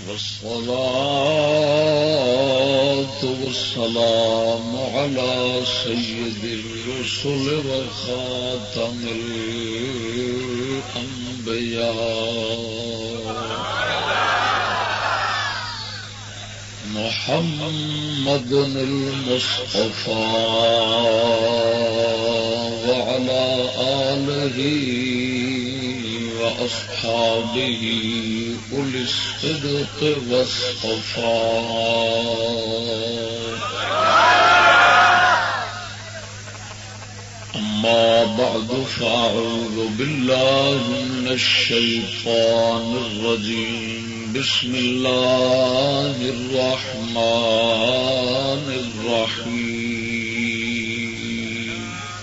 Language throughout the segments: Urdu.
والصلاة والسلام على سيد الرسل وخاتم الأنبياء محمد المصطفى وعلى آله وأصحابه أولي الصدق والصفاء أما بعد فأعوذ بالله من الشيطان الرجيم بسم الله الرحمن الرحيم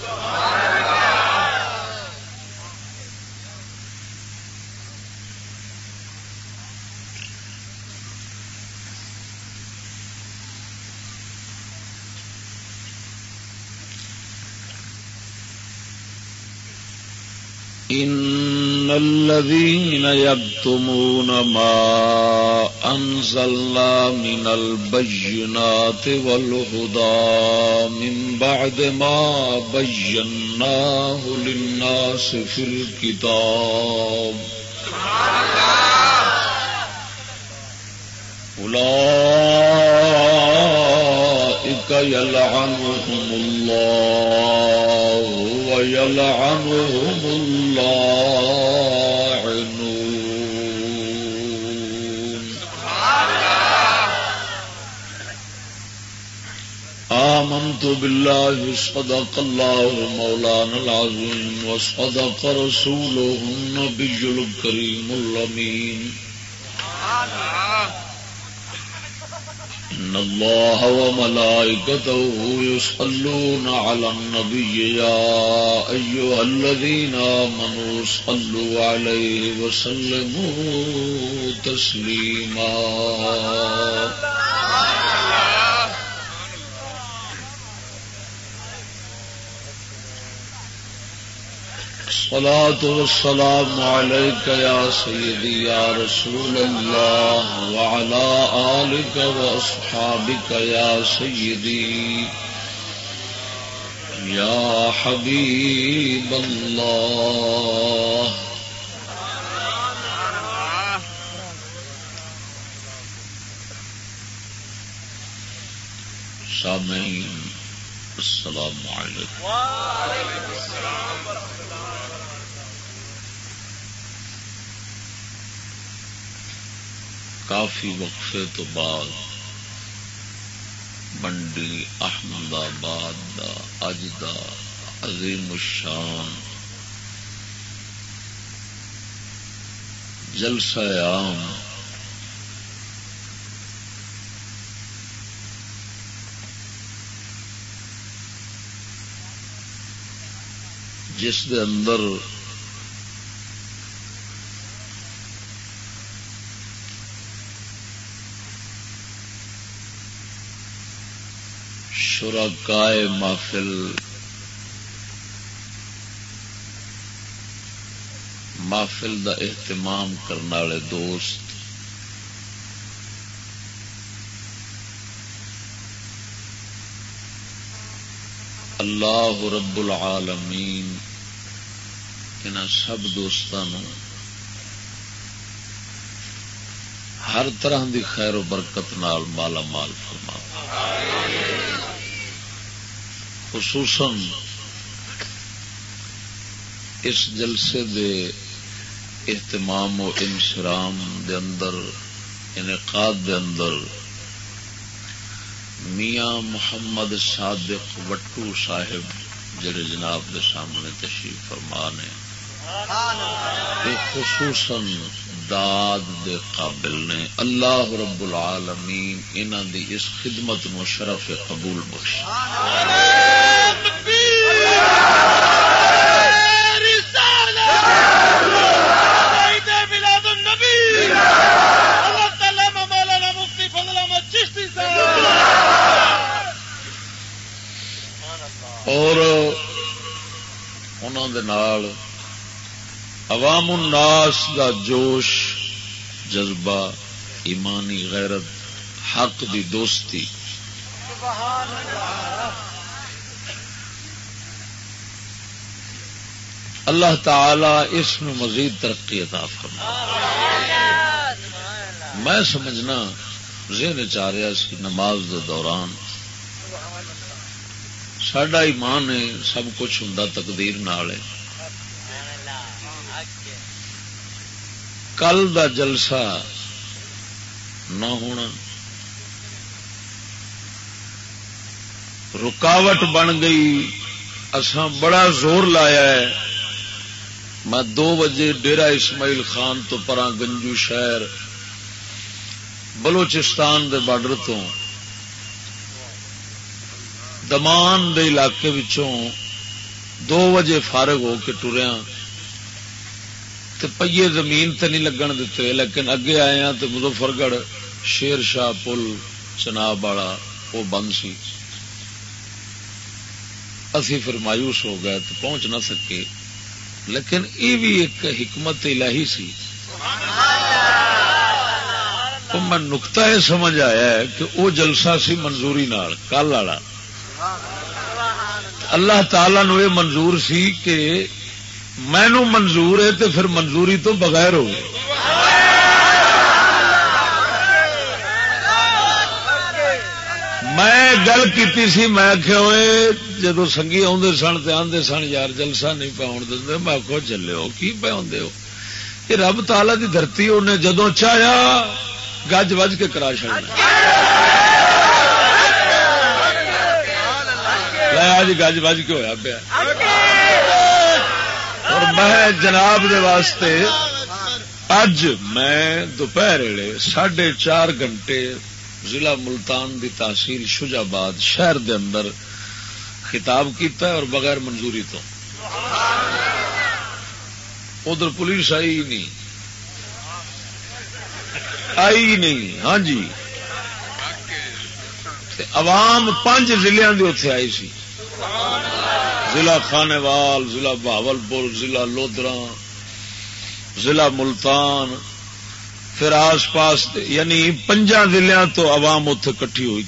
إن الذين يكتمون ما أنزلنا من البينات والهدى من بعد ما بيناه للناس في الكتاب أولئك يلعنهم الله ويلعنهم اللاعنون آمنت بالله صدق الله مولانا العظيم وصدق رسوله النبي الكريم الأمين إن الله وملائكته يصلون على النبي يا أيها الذين آمنوا صلوا عليه وسلموا تسليما الصلاة والسلام عليك يا سيدي يا رسول الله وعلى آلك وأصحابك يا سيدي يا حبيب الله سامعين السلام عليكم وعليكم السلام ورحمة الله کافی وقفے تو بعد منڈی احمد آباد دا اج دا عظیم الشان جلسہ عام جس دے اندر شرکائے محفل دا اہتمام کرنے والے دوست اللہ رب العالمین انہاں سب دوستاں ہر طرح دی خیر و برکت نال مالا مال فرماوے خصوصاً اس جلسے دے اہتمام و انصرام دے اندر انعقاد دے اندر میاں محمد صادق وٹو صاحب جڑے جناب دے سامنے تشریف فرما نے خصوصاً داد دے قابل نے اللہ رب العالمین انہاں دی اس خدمت نو شرف قبول بخشے اور انہوں دے نال عوام الناس دا جوش جذبہ ایمانی غیرت حق دی دوستی اللہ تعالی اس میں مزید ترقی عطا فرمائے۔ میں سمجھنا ذہن چاہ رہا سی نماز دے دوران ساڈا ایمان ہے سب کچھ ہوندا تقدیر نال ہے۔ کل دا جلسہ نہ ہونا رکاوٹ بن گئی، اساں بڑا زور لایا ہے۔ میں 2 بجے ڈیرہ اسماعیل خان تو پراں گنجو شہر بلوچستان دے بارڈر تو دمان دے علاقے وچوں 2 بجے فارغ ہو کے ٹریاں تے پہیے زمین تے نہیں لگن دیتے، لیکن اگے آئے ہیں تے مظفر گڑھ شیر شاہ پل چناب والا وہ بند سی، اسی پھر مایوس ہو گئے تو پہنچ نہ سکے۔ لیکن یہ بھی ایک حکمت الہی سی۔ تو میں نقطہ یہ سمجھ آیا ہے کہ وہ جلسہ سی منظوری نال کل والا، اللہ تعالی نو یہ منظور سی کہ مینو منظور ہے تو پھر منظوری تو بغیر ہو گئی۔ میں گل کیتی سی، میں آخیا ہوئے جدو سنگھی آدھے سن تو آدھے سن یار جلسہ نہیں پہ آن دے، میں آخو چلے ہو کی پہ آدھے ہو، یہ رب تعالی دی دھرتی انہیں جدو چاہیا گج وج کے کرا چڑنا۔ آج گج وج کے ہویا پیا، اور میں جناب دے واسطے اج میں دوپہر ویلے 4.5 گھنٹے ضلع ملتان دی تحصیل شجاباد شہر دے اندر خطاب کیتا ہے، اور بغیر منظوری تو ادھر پولیس آئی نہیں، ہاں جی، عوام 5 ضلع دی اتے آئی سی، ضلع خانےوال، ضلع بہاولپور، ضلع لودراں، ضلع ملتان، پھر آس پاس یعنی 5 ضلع تو عوام اتے کٹھی ہوئی۔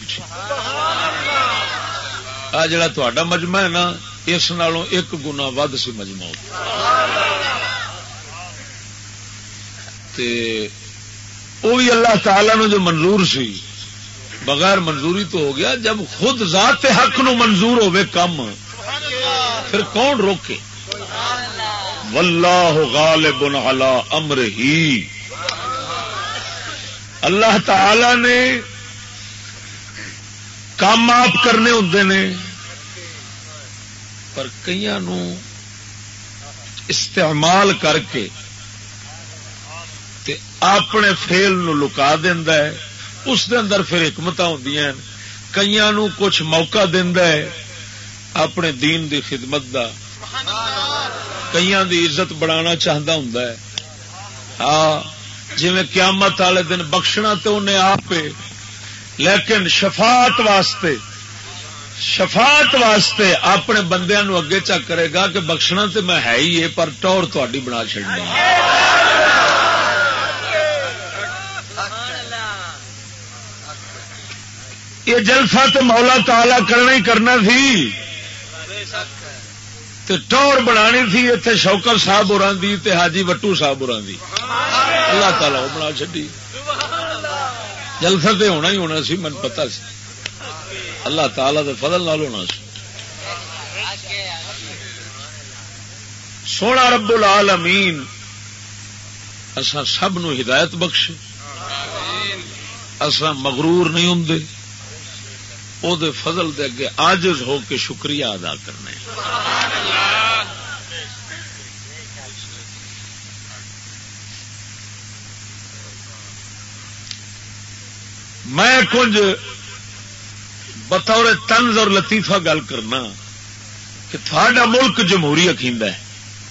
آ جڑا تہاڈا مجمع ہے نا، اس نالوں 1 گنا ود سی مجمع تے وہ بھی اللہ تعالی نو جو منظور سی، بغیر منظوری تو ہو گیا۔ جب خود ذات حق نو منظور ہوئے کم پھر کون روکے؟ واللہ غالب علی امرہ، اللہ تعالی نے کام آپ کرنے ہوندے نے، پر کئیاں نو استعمال کر کے تے اپنے فعل نو لکا دیندا ہے، اس دے اندر پھر حکمتاں ہوندیاں ہیں۔ کئیاں نو کچھ موقع دیندا ہے اپنے دین دی خدمت دا، کئیاں دی عزت بڑھانا چاہتا ہوندا ہے۔ ہاں جویں قیامت والے دن بخشنا تو انہیں آپ، لیکن شفاعت واسطے اپنے بندیاں نو اگے چا کرے گا کہ بخشنا تو میں ہے ہی ہے، پر ٹور تہاڈی بنا چھڑنی۔ یہ جلسہ تو مولا تعالی کرنا ہی کرنا سی، تے ٹور بنانی تھی اتنے شوکر صاحب ہوراں دی تے حاجی وٹو صاحب ہوراں دی، اللہ تعالی وہ بنا چڈی۔ جلسہ تے ہونا ہی ہونا سی، من پتا سی اللہ تعالی دے فضل نال ہونا سی۔ سونا رب العالمین اساں سب نو ہدایت بخشے، اساں مغرور نہیں ہوندے، او دے فضل دے اگے عاجز ہو کے شکریہ ادا کرنے۔ میں کچھ بطور طنز اور لطیفہ گل کرنا کہ تھوڑا ملک جمہوری اکھیندا ہے،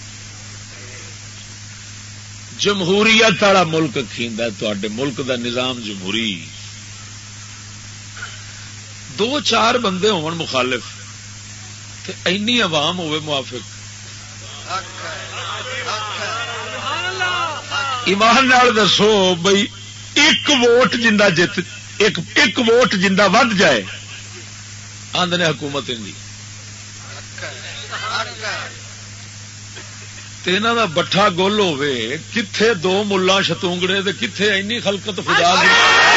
جمہوریت والا ملک اکھیندا ہے، تواڈے ملک دا نظام جمہوری، 2-4 بندے ہون مخالف تے اینی عوام ہوئے موافق، ایمان نال دسو بھئی ایک ووٹ جندا جت ایک ووٹ جندا ود جائے آندے نے حکومت دی انہاں دا بٹھا گل ہوے کتھے دو ملا شتونگڑے تے کتھے اینی خلقت خدا دی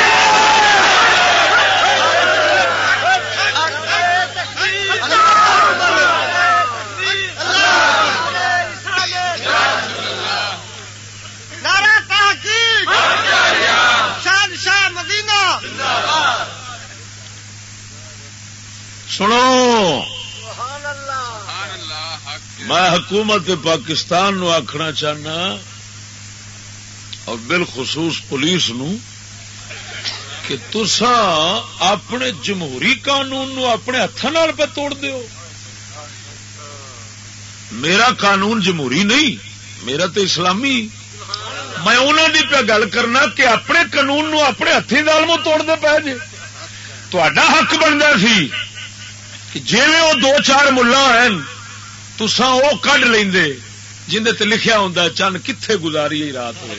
سنو میں حکومت پاکستان نو آخنا چاہنا اور بالخصوص پولیس نو کہ تساں اپنے جمہوری قانون نو اپنے ہاتھوں پہ توڑ دیو. میرا قانون جمہوری نہیں، میرا تو اسلامی. میں انہوں کی پہ گل کرنا کہ اپنے قانون نو اپنے ہاتھی ظالموں توڑ دے پے جے. تہاڈا حق بنتا سی کہ جی وہ دو چار ملا ہیں تساں وہ کڈ لیندے جندے تے لکھیا ہوندا چند کتھے گزاری ہے رات ہوئے.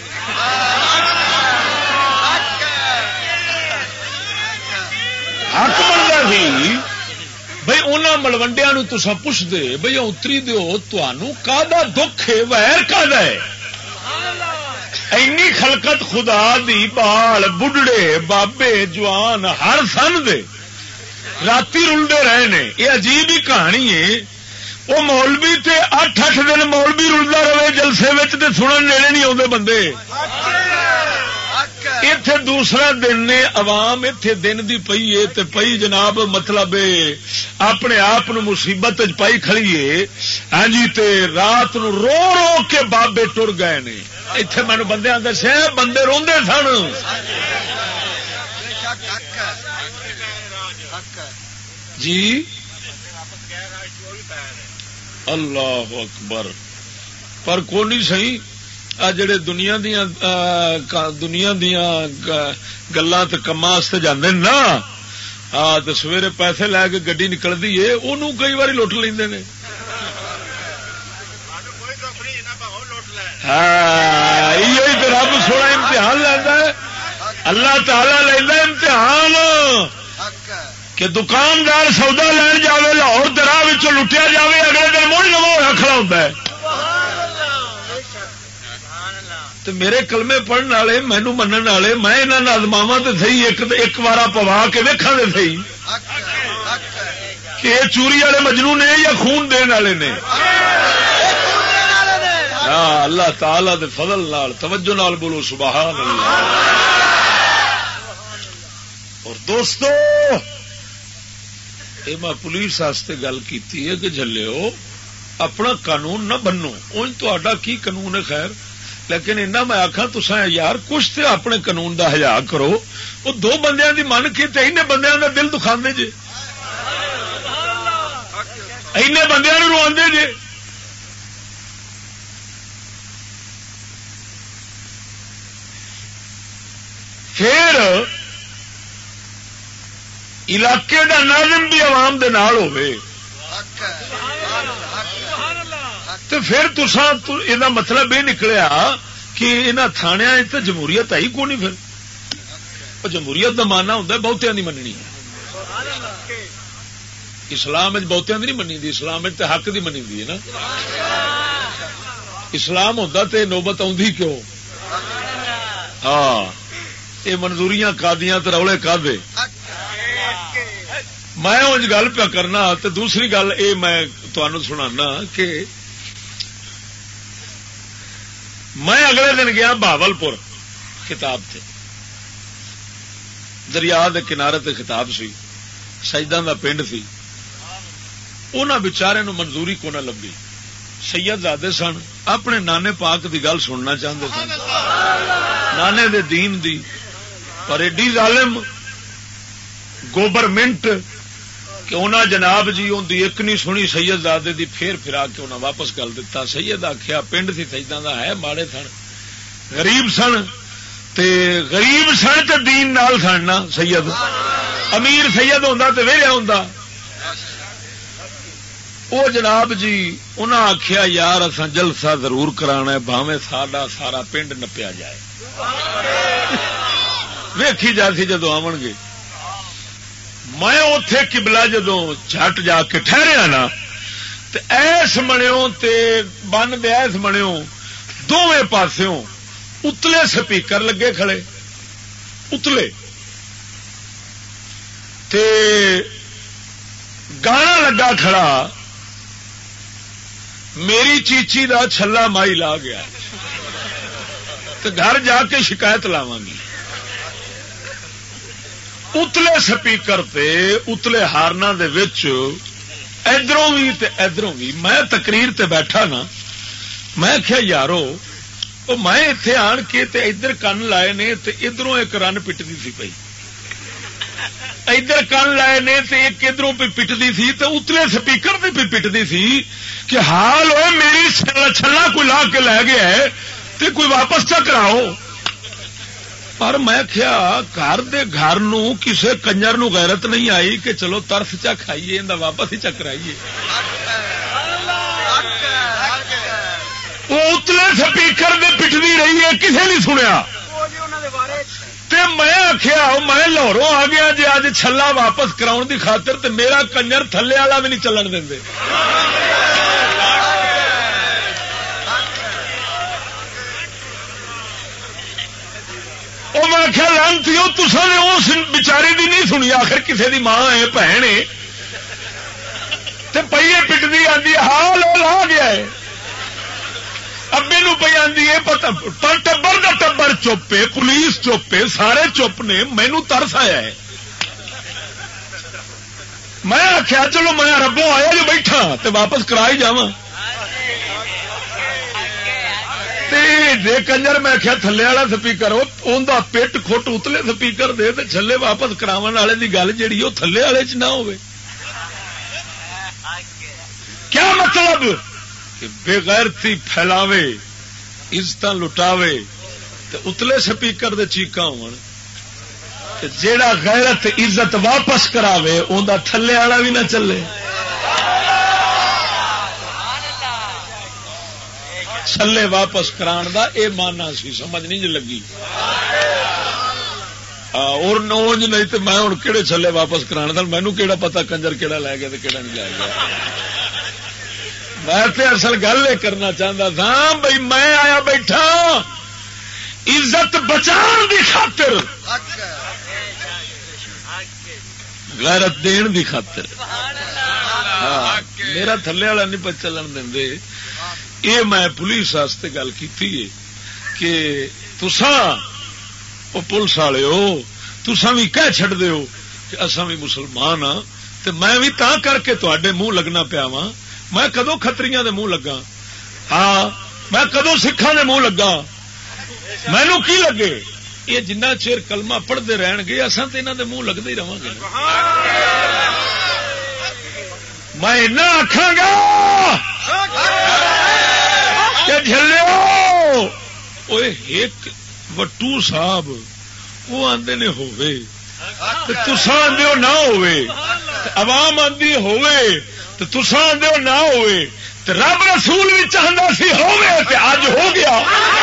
حق بنتا سی بھائی انہاں ملوڈیا نو تساں پوچھ دے بھائی اتری دیو تانوں کاہدا دکھ ہے، ویر کاہدا ہے؟ اینی خلقت خدا دی بال بڈھڑے بابے جوان ہر سن دے راتی رلتے رہے نے. یہ عجیب ہی کہانی ہے. وہ مولوی تے 8-8 دن مولوی رلتا رہے جلسے تے سنن نیڑے نہیں آتے بندے. اتے دوسرا دن نے عوام اتے دن دی پئی ہے تے پئی جناب مطلب اپنے آپ مصیبت پائی کھڑیے. ہاں جی تے رات نو رو رو کے بابے ٹر گئے نے. اتے مینو بندے دسیا بندے روندے سن. جی اللہ اکبر. پر کون نہیں سی آ جڑے دنیا دیا گلاں تے کماں واسطے جاندے نا تے سویرے پیسے لے کے گڈی نکلدی ہے اونوں کئی واری لٹ لیندے نے. ہاں یہی تو رب سونا امتحان لینا ہے. اللہ تعالی لینا امتحان کہ دکاندار سودا لین جاوے لاہور دراہ لٹیا جاوے اگلے دن موڑ نواں ہوا کھڑا ہوتا ہے. تو میرے کلمے پڑھنے والے مینو منن والے میں انہاں ازماواں تے صحیح ایک بار پوا کے ویکھاں تے صحیح کہ یہ چوری والے مجنو نے یا خون دین والے نے. اللہ تعالی دے فضل نال توجہ نال بولو سبحان اللہ. اور دوستو یہ میں پولیس واسطے گل کی ہے کہ جھلیو اپنا قانون نہ بنو. ان تا کی قانون ہے خیر لیکن اینا میں آخا تسا یار کچھ تو اپنے قانون دا حیا کرو. وہ دو بندیاں دی من کے تے اینے بندیاں دا دل دکھاندے جے اینے بندیاں نوں رواندے جے. پھر علاقے دا ناظم بھی عوام دے نال ہوے تو پھر تساں یہ مطلب یہ نکلیا کہ انہاں تھانیاں تے جمہوریت آئی کو نہیں. پھر جمہوریت دا ماننا ہوندا بہتیاں دی مننی. اسلام بہتیاں دی نہیں منی دی، اسلام تے حق دی منی دی ہے نا. اسلام ہوندا تے نوبت آندی کیوں؟ ہاں یہ منظوریاں قاضیاں تے رولے قاضے. میں انج گل پیا کرنا تے دوسری گل اے میں تانوں سنانا کہ میں اگلے دن گیا بہاول پور خطاب تے دریا دے کنارے تے خطاب سی. سجداں دا پنڈ سی. انہاں بیچارے نو منظوری کو نہ لبھی. سید زادے سن اپنے نانے پاک دی گل سننا چاہتے سن نانے دے دین دی. پر ایڈی ظالم گورنمنٹ کہ انہاں جناب جی ان دی ایک نہیں سنی سید زادے دی پھر پھرا کے انہاں واپس گل دیتا. سید آخیا پنڈ سی سجداں دا ہے ماڑے سن غریب سن تے غریب سن تے دین نال سن نا. سید امیر سید ہوندا تے ویلیا ہوندا. وہ جناب جی انہاں آخیا یار اساں جلسہ ضرور کرانا ہے بھاویں ساڈا سارا پنڈ نپیا جائے. ویکھی جا سی جدو آون گے. میں اتے قبلہ جدو جٹ جا کے ٹھہریا نا تے ایس بنو بن دے ایس بنو دونوں پاسوں اتلے سپیکر لگے کھڑے اتلے تے گانا لگا کھڑا میری چیچی دا چھلا مائی لا گیا تے گھر جا کے شکایت لاواں گی. اتلے سپیکر تے اتلے ہارنا دے وچ ادھروں بھی تے ادھروں بھی. میں تقریر تے بیٹھا نا میں کیا یارو میں اتے آن کے تے ادھر کن لائے نے تے ادھروں ایک رن پٹتی سی پئی ادھر کن لائے نے تے ایک ادھروں پہ پٹتی سی تے اتلے سپیکر تے پہ پٹتی سی کہ حال ہوئے میری چھلا کوئی لا کے لے گیا ہے تے کوئی واپس چا کراؤ. پر میں کیا گھر دے گھر نو کسے کنجر نو غیرت نہیں آئی کہ چلو ترس چا کھائیے اندا واپس ہی چکرائیے. وہ اتلے سپیکر دے پٹتی رہی ہے کسے نہیں سنیا. تے میں آخیا میں لاہوروں آ گیا جی اج چھلا واپس کراؤ دی خاطر تے میرا کنجر تھلے والا بھی نہیں چلن دے. میں آخیا لانتی تسا نے اس بچاری دی نہیں سنی آخر کسے دی ماں ہے بھن ہے تے پہیے پٹتی آتی حال وہ لا گیا ہے ابے نو پہ آدھی ہے پتا پر ٹبر کا ٹبر چپ ہے پولیس چپ ہے سارے چپ نے مینو ترس آیا ہے. میں آخیا چلو میں ربوں آیا جو بیٹھا تے واپس کرا ہی جاواں. جے کنجر میں آخیا تھلے والا سپیکر اوندا پیٹ کھٹ اتلے سپیکر دے تے چھلے واپس کراون والے دی گل جیڑی وہ تھلے والے چ نہ ہوئے. کیا مطلب کہ بے غیرتی پھیلاوے عزت لٹاوے تے اتلے سپیکر دے چیقاں ہون تے جیڑا غیرت عزت واپس کراوے اوندا تھلے والا بھی نہ چلے. چھلے واپس کران دا اے مانا سی سمجھ نہیں جی لگی. اور نونج نہیں تے میں ہن کہڑے چھلے واپس کران دا مینوں کیڑا پتا کنجر کیڑا لے گیا تے کیڑا نہیں لے گیا. میں تے اصل گل یہ کرنا چاہتا تھا بھائی میں آیا بیٹھا عزت بچان دی خاطر غیرت دین دی خاطر. میرا تھلے والا نہیں پہ چلن دے. یہ میں پولیس واسطے گل کی کہ تساں وہ پولیس والے ہو تساں بھی کہہ چھڑ دے ہو کہ اساں بھی مسلمان ہاں تے میں بھی تاں کر کے تواڈے منہ لگنا پیا وا. میں کدو کھتریاں دے منہ لگا ہاں میں کدو سکھاں دے منہ لگا مینوں کی لگے. یہ جنہ چیر کلمہ پڑھتے رہن گے اساں تے انہاں دے منہ لگتے ہی رہاں گے. میں اینا آکھاں گا کہ جھلیو اوے ایک وٹو صاحب وہ آندے نے ہووے تے تساں آندے ہو نہ ہووے تے عوام آندی ہووے تے تساں آندے ہو نہ ہووے تے رب رسول بھی چاہندا سی ہووے تے اج ہو گیا.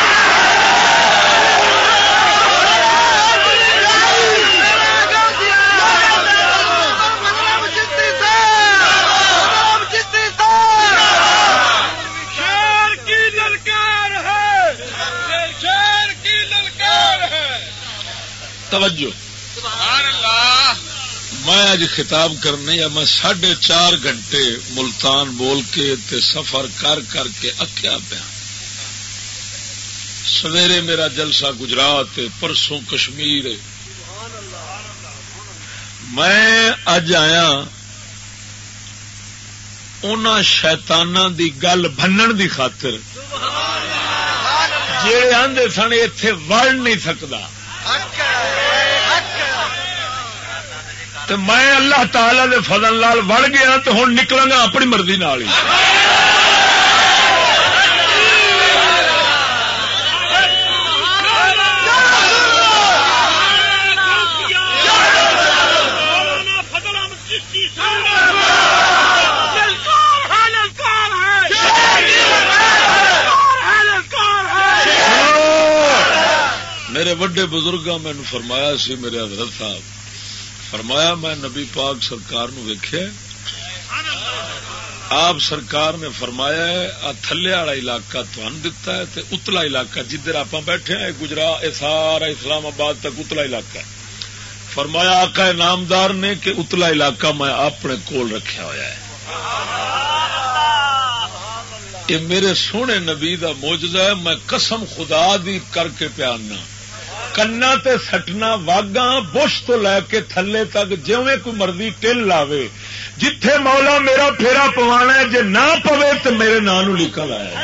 توجہ میں اج خطاب کرنے یا میں 4.5 گھنٹے ملتان بول کے تے سفر کر کر کے اکیا پیا. سویرے میرا جلسہ گجرات پرسوں کشمیر. میں اج آیا انہاں شیطاناں دی گل بنن دی خاطر جڑے آندے سن ایتھے وڑ نہیں سکدا. تو میں اللہ تعالی دے فضل نال وڑ گیا تو ہن نکلاں گا اپنی مرضی نال ہی. میرے وڈے بزرگاں میں فرمایا سی، میرے حضرت صاحب فرمایا میں نبی پاک سرکار نو ویکھیا، آپ سرکار نے فرمایا ہے تھلے والا علاقہ تھانوں دتا ہے تے اتلا علاقہ جدھر آپ بیٹھے ہیں گجرات سارا اسلام آباد تک اتلا علاقہ ہے. فرمایا آقا نامدار نے کہ اتلا علاقہ میں اپنے کول رکھا ہوا ہے. یہ میرے سونے نبی دا معجزہ ہے. میں قسم خدا دی کر کے پیانا کنا تے سٹنا واگاں بش تو لے کے تھلے تک جویں کوئی مرضی ٹل لاوے، جتھے مولا میرا پھیرا پوانا ہے، جے نہ پوے تو میرے نام نو لکھا لایا.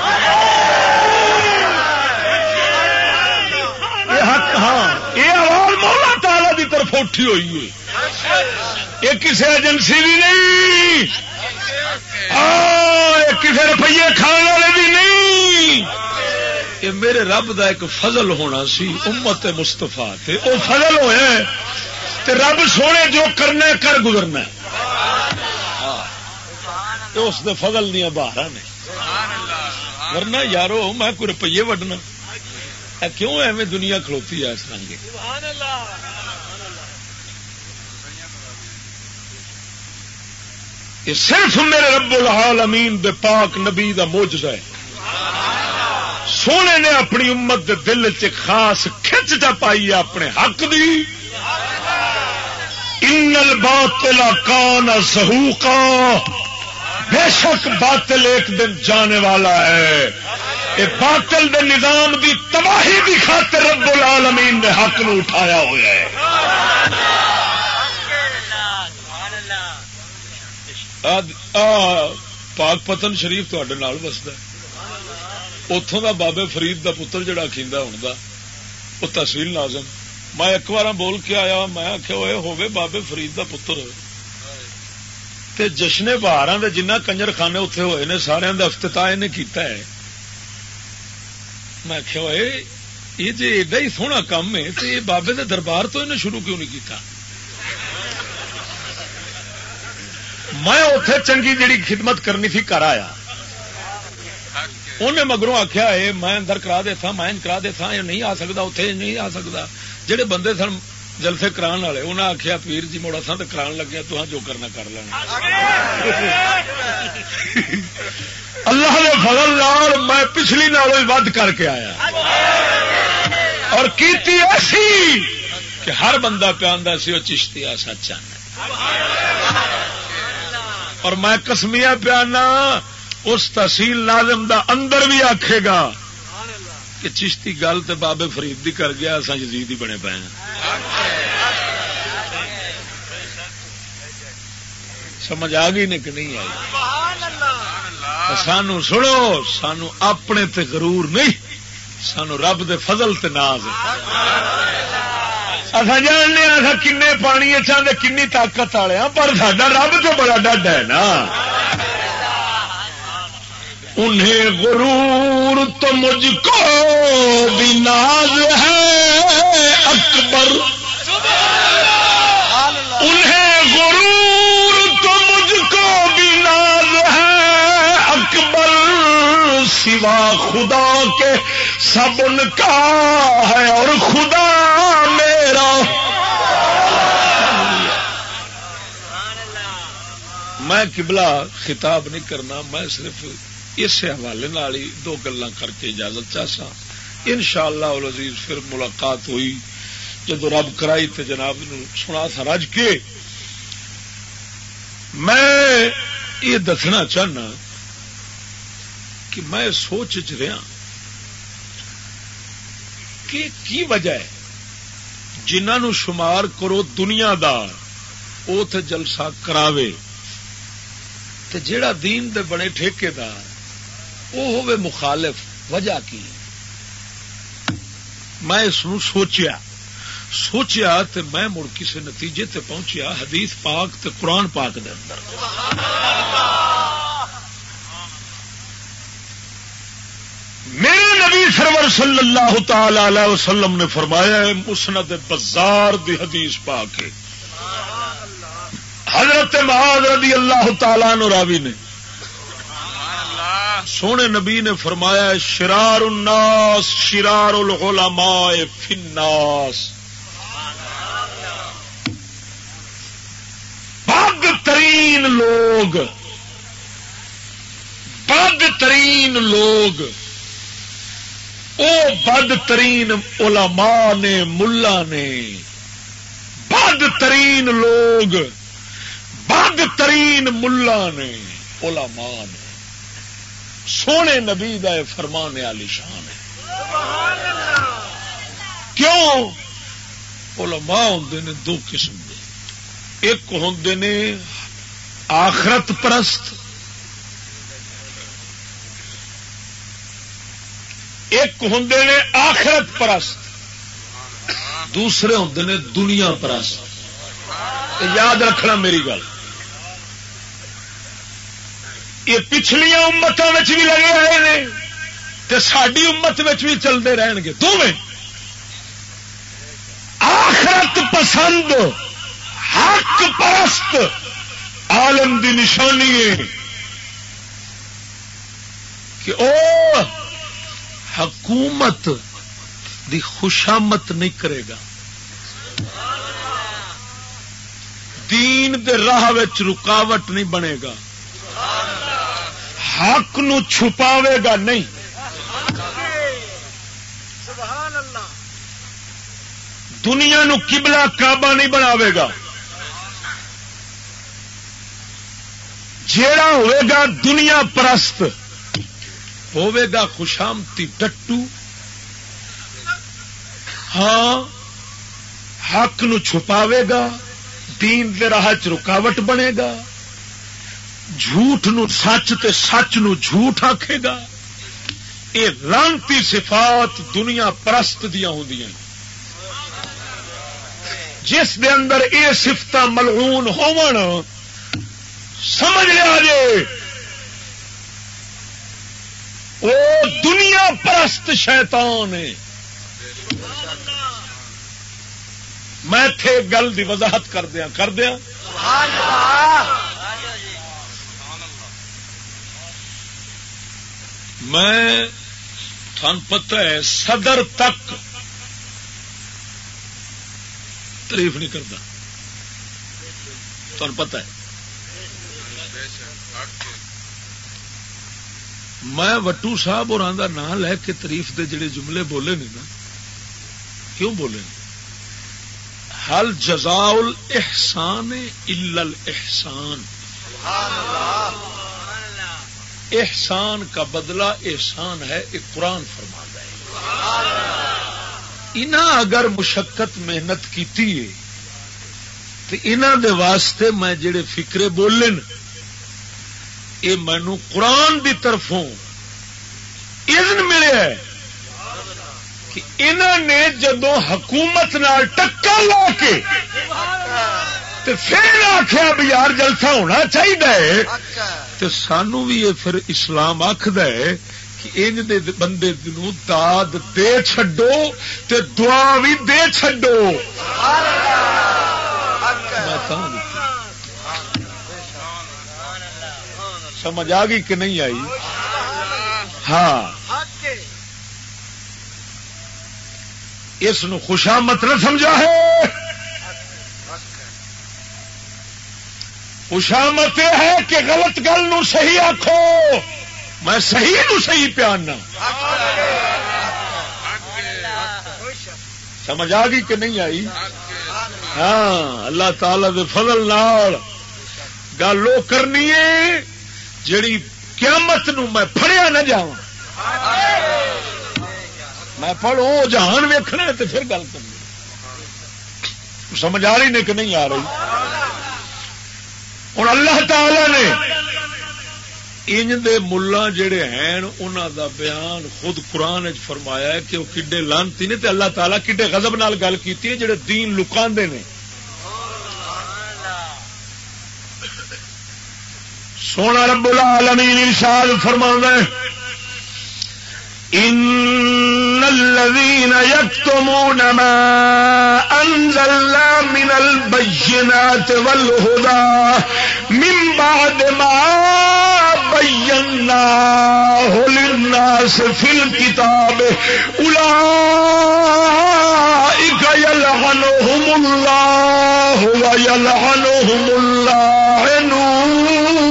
یہ حق ہاں یہ آواز مولا تعالی دی طرف اٹھی ہوئی ہے، یہ کسی ایجنسی بھی نہیں، کسی روپیے کھانے والے بھی نہیں. یہ میرے رب دا ایک فضل ہونا سی امت مستفا تے او فضل ہویا تے رب سونے جو کرنا کر گزرنا تو اس دے فضل دیا باہر نے. ورنہ یارو میں کوئی روپیے وڈنا کیوں ایویں دنیا کھلوتی ہے اس رنگ. یہ صرف میرے رب العالمین دے پاک نبی دا معجزہ ہے. سونے نے اپنی امت دے دل چ خاص کھچ جا پائی اپنے حق دی. ان الباطل کان زہوقا، بے شک باطل ایک دن جانے والا ہے. یہ باطل دے نظام دی تباہی دی خاطر رب العالمین نے حق نو اٹھایا ہوا ہے. پاک پتن شریف تواڈے نال وسدا ہے، اتوں دا بابے فرید دا پتر جڑا کھیندا ہن دا وہ تحصیل ناظم. میں ایک بار بول کے آیا، میں آخیا ہوئے ہوگے بابے فرید دا پتر تے جشن بہاراں دے جنہ کنجر خانے اتنے ہوئے نے سارے دا افتتاح نے کیتا ہے. میں آخیا ہوئے یہ جی ایڈا ہی سوہنا کام ہے تو یہ بابے دے دربار تو انہیں شروع کیوں نہیں کیتا. میں اتے چنگی جڑی خدمت کرنی تھی کر آیا، انہیں مگروں آخیا ہے میں اندر کرا دے تھا، میں کرا دے تھا، یہ نہیں آ سکتا، اتنے نہیں آ سکتا. جہے بندے سن جلسے کران والے انہیں آخیا پیر جی موڑا تھا تو کران لگیا، تو جو کرنا کر لینا. اللہ نے فضل نال میں پچھلی نالوں ود کر کے آیا اور کیتی ایسی کہ ہر بندہ پیاندا سی وہ چشتی آ سچ آنا. اور میں قسمیہ پیانا اس تحصیل ناظم دا اندر بھی آکھے گا کہ چشتی گل تے بابے فرید دی کر گیا، اساں یزید ہی بنے پے ہیں. سمجھ آ گئی نے کہ نہیں آئی؟ سانو سنو، سانو اپنے تے غرور نہیں، سانو رب دے فضل تے ناز ہے. اصا جاننے اصا کن پانی چاہتے کنی طاقت والے ہاں، پر ساڈا رب تو بڑا ڈڈ ہے نا. انہیں غرور تو مجھ کو بھی ناز ہے اکبر، انہیں غرور تو مجھ کو بھی ناز ہے اکبر، سوا خدا کے سب ان کا ہے اور خدا میرا. میں قبلہ خطاب نہیں کرنا، میں صرف اس حوالے نال ہی دو گلاں کر کے اجازت چاہسا. انشاءاللہ العزیز پھر ملاقات ہوئی جدو رب کرائی تے جناب نو سنا سا رج کے. میں یہ دسنا چاہنا کہ میں سوچ رہا کہ کی وجہ ہے جنہوں شمار کرو دنیا دار وہ تے جلسہ کراوے تے جیڑا دین دے بڑے ٹھیکے دار وہ ہوے مخالف. وجہ کی؟ میں اس سوچیا تے میں مڑ کسی نتیجے تے پہنچیا حدیث پاک تے قرآن پاک دے اندر. میرے نبی سرور صلی اللہ تعالی علیہ وسلم نے فرمایا ہے، مسند بزار دی حدیث پاک ہے، حضرت معاذ رضی اللہ تعالیٰ عنہ راوی نے سونے نبی نے فرمایا شرار الناس شرار العلماء فی الناس، بدترین لوگ او بدترین علماء نے، ملا نے، بدترین لوگ بدترین ملا نے، علماء نے۔ سونے نبی دا فرمان عالی شان ہے۔ کیوں؟ علماء ہوندے نے دو قسم دے، ایک ہوندے نے آخرت پرست، ایک ہوندے نے آخرت پرست، دوسرے ہوندے نے دنیا پرست۔ یاد رکھنا میری گل، یہ پچھلیاں امتوں میں بھی لگے آئے ہیں تے ساری امت میں بھی چلتے رہن گے دونوں۔ آخرت پسند حق پرست عالم دی نشانی ہے کہ او حکومت دی خوشامت نہیں کرے گا، دین دے راہ وچ رکاوٹ نہیں بنے گا، حق نو چھپاوے گا نہیں، دنیا نو قبلہ کعبہ نہیں بناوے گا، جیڑا ہوئے گا دنیا پرست ہوئے گا خوشامتی ٹٹو، ہاں حق نو چھپاوے گا، دین دے راہ چ رکاوٹ بنے گا، جھوٹ نو سچ تے سچ نو جھوٹ آکھے گا۔ یہ لعنتی صفات دنیا پرست دیاں ہوندیاں، جس دے اندر یہ صفت ملعون ہون سمجھ لیا جے وہ دنیا پرست شیطان ہے۔ میں تھے گل دی وضاحت کر دیا میں تھان پتہ ہے صدر تک تعریف نہیں کرتا، تھان پتہ ہے میں وٹو صاحب اور آندا نام لے کے تعریف دے جڑے جملے بولے نے نا، کیوں بولے نے؟ حل جزاء الاحسان الا الاحسان، احسان کا بدلہ احسان ہے، ایک قرآن فرماتا ہے۔ انہاں اگر مشقت محنت کیتی ہے تو انہاں دے واسطے میں جڑے فکرے بولن یہ مینو قرآن دی طرفوں اذن ملے ہے کہ انہوں نے جدو حکومت نال ٹکر لا کے تے پھر آخیا بھی یار جلسہ ہونا چاہیے تو سانو بھی یہ پھر اسلام آخد ہے کہ انج دے بندے نو داد دے چھڈو تے دعا بھی دے چھڈو۔ سمجھ آ گئی کہ نہیں آئی؟ ہاں، اس نو خوشامت نہ سمجھا ہے، خوشامت یہ ہے کہ غلط گل نو صحیح آکھو، میں صحیح نو صحیح پیاننا۔ سمجھ آ گئی کہ نہیں آئی؟ ہاں، اللہ تعالی دے فضل نال گل وہ کرنی ہے جیڑی قیامت نو میں پھڑیا نہ جاواں، میں پڑھو جہان ویکھنا ہے تو پھر گل کرنی۔ سمجھ آ رہی نے کہ نہیں آ رہی؟ ہوں اللہ تعالی نے انج دے ملا جڑے ہیں انہاں دا بیان خود قرآن وچ فرمایا ہے کہ وہ کڈے لعنتی نے تے اللہ تعالی کڈے غضب نال گل کیتی ہے جڑے دین لکاندے نے۔ سونا رب العالمین ارشاد فرماتا ہے ان الذين يكتمون ما انزلنا من البينات والهدى من بعد ما بيناه للناس في الكتاب أولئك يلعنهم الله ويلعنهم اللاعنون.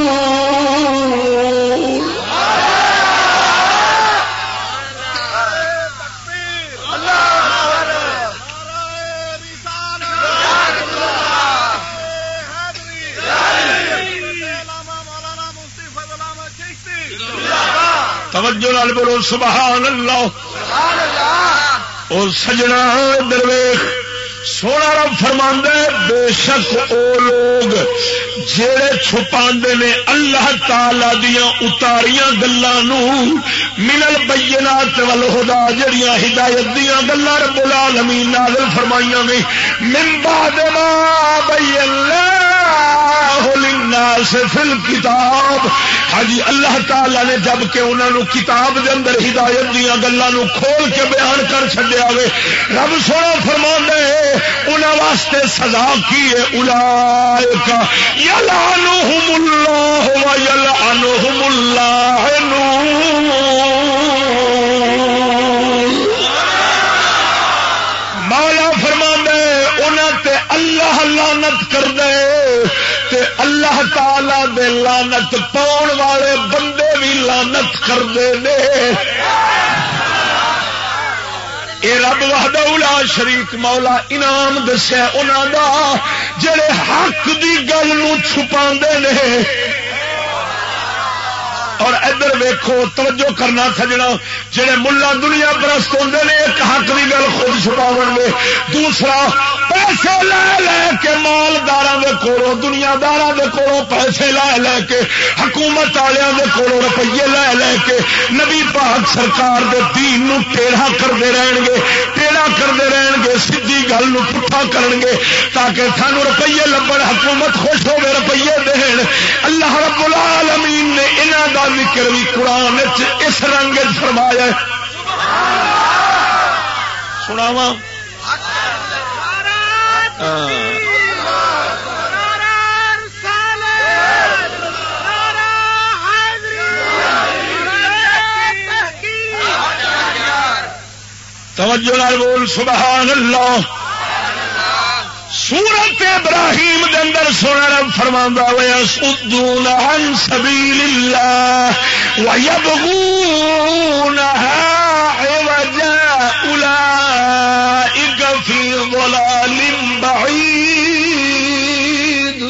توجہ نال بولو سبحان اللہ. اور سجنا درویش سونا رب فرماندا ہے بے شک او لوگ جڑے چھپاندے نے اللہ تعالی دیاں اتاریاں گلاں نوں من البینات والہدی جڑیاں ہدایت دیاں گلاں رب العالمین نازل فرمائیاں نے من بعد ما بینا للناس فی الکتاب. حجی اللہ تعالی نے جب کہ انہوں نے کتاب دے اندر ہدایت دیاں گلاں نوں کھول کے بیان کر چھڈیا ہوئے رب سونا فرماندا ہے انہاں واسطے سزا کی ہے اولئک یلعنہم اللہ و یلعنہم اللاعنون. مولا فرماندا ہے انہاں تے اللہ لعنت کر دے تے اللہ تعالی دے لعنت پاؤن والے بندے بھی لعنت کرتے ہیں. اے رب وحدہ لا شریک مولا انعام دسیا انہاں دا جڑے حق دی گل نوں چھپاندے نے. اور ادھر ویکھو توجہ کرنا سجنا جڑے ملا دنیا پرست ہوندے نے ایک حق دی گل خود چھپاون گے دوسرا پیسے لے لے کے مالداراں دے کولوں دنیا داراں دے کولوں پیسے لے لے کے حکومت والیاں دے کولوں روپیے لے لے کے نبی پاک سرکار دے دین نو ٹیڑھا کردے رہن گے سیدھی گل نو پٹھا کرن گے تاکہ سانو روپیے لبن حکومت خوش ہوے روپیے دین. اللہ رب العالمین نے انہاں دا ذکر بھی قرآن اس رنگ فرمایا ہے. سناواں توجہ نال بول سبحان اللہ. سورت ابراہیم دے اندر سونا رب فرماندا وَيَصُدُّونَ عَن سَبِيلِ اللَّهِ وَيَبْغُونَهَا عِوَجًا أُولَئِكَ فِي ضَلَالٍ بَعِيدٍ.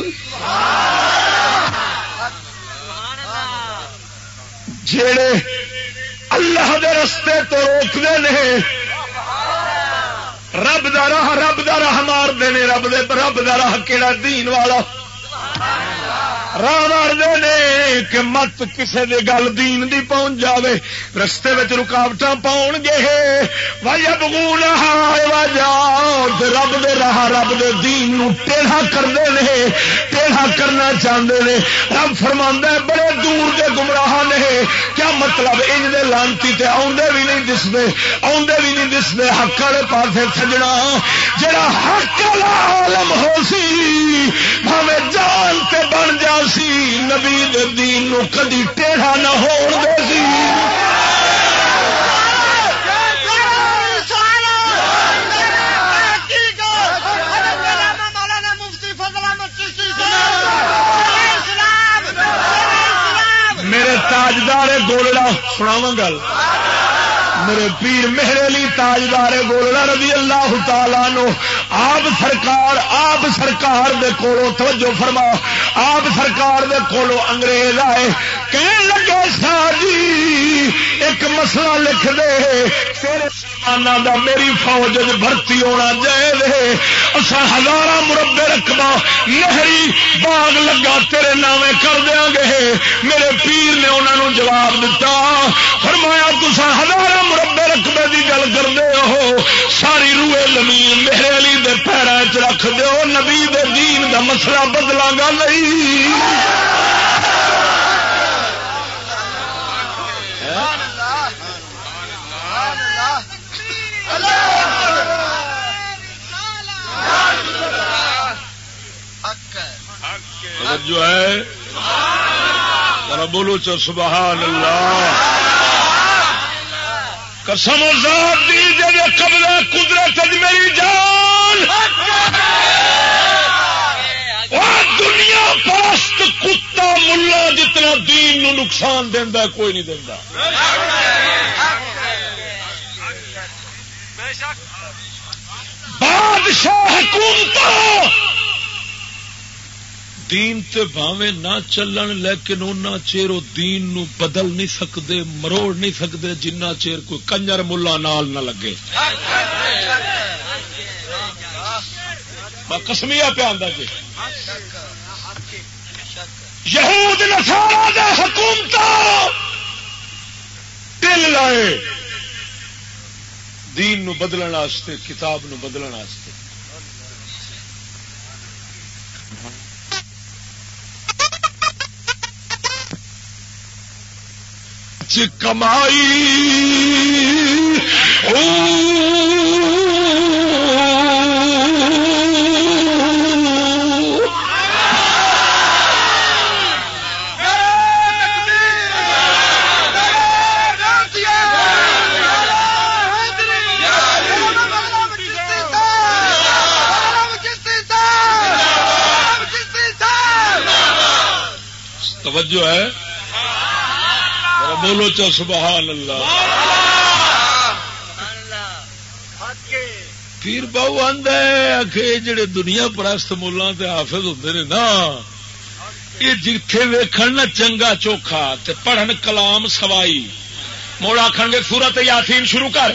جڑے اللہ دے رستے تو روکدے نے رب دا راہ مار دینے رب دا راہ کیڑا دین والا راہ مار دینے کہ مت کسے دے گل دین دی پہنچ جاوے رستے وچ رکاوٹاں پاؤن گے وَيَبْغُونَهَا عِوَجًا رب دے راہ رب دے دین نو ٹیڑھا کردے نے ٹیڑھا کرنا چاہندے نے. رب فرماندا ہے بڑے دور دے گمراہ نے. کیا مطلب انج دے لانتی تے آوندے بھی نہیں دسدے حق والے پاسے سجنا جڑا حق والا عالم ہو سی بھاویں جان تے بن جا سی نبی دے دین نو کدی ٹیڑھا نہ ہون دے سی. میرے تاجدار گولڑا سناواں گل میرے پیر مہر علی تاجدار گولڑا رضی اللہ تعالی عنہ آپ سرکار دے کولوں توجہ فرما آپ سرکار دے کولوں انگریز آئے کہنے لگے شاہ جی ایک مسئلہ لکھ دے تیرے مسلمانوں دا میری فوج بھرتی ہونا جائز ہے اساں 1000 مربع رقبہ نہری باغ لگا تیرے نامے کر دیاں گے. میرے پیر نے انہاں نوں جواب دیتا فرمایا تساں 1000 مربع رقبے دی گل کردے ہو ساری روئے زمین میرے علی دے پیراں وچ رکھ دیو نبی دے دین دا مسئلہ بدلاں گا نہیں. جو ہے ذرا بولو چا سبحان اللہ. قسم ذات دی جے قبضہ قدرت میری جان. دنیا پرست کتا ملا جتنا دین نو نقصان دینا کوئی نہیں دینا. بادشاہ حکومت دین تے بھاویں نہ چلن لیکن اُنہ چیر وہ دین نو بدل نہیں سکتے مروڑ نہیں سکتے جنہ چیر کوئی کنجر ملا نال نہ لگے. میں قسمیہ پہ آندا جی یہود نصارا دے حکومت دل لائے دین نو بدلن واسطے کتاب نو بدلن واسطے. کمائی توجہ ہے بولو چا سبحان اللہ. پیر بہو آدھے جڑے دنیا پرست ملا حافظ ہوتے ہیں نا یہ جتھے ویکھن نا چنگا چوکھا تے پڑھن کلام سوائی موڑ آخن گے سورت یاسین شروع کر.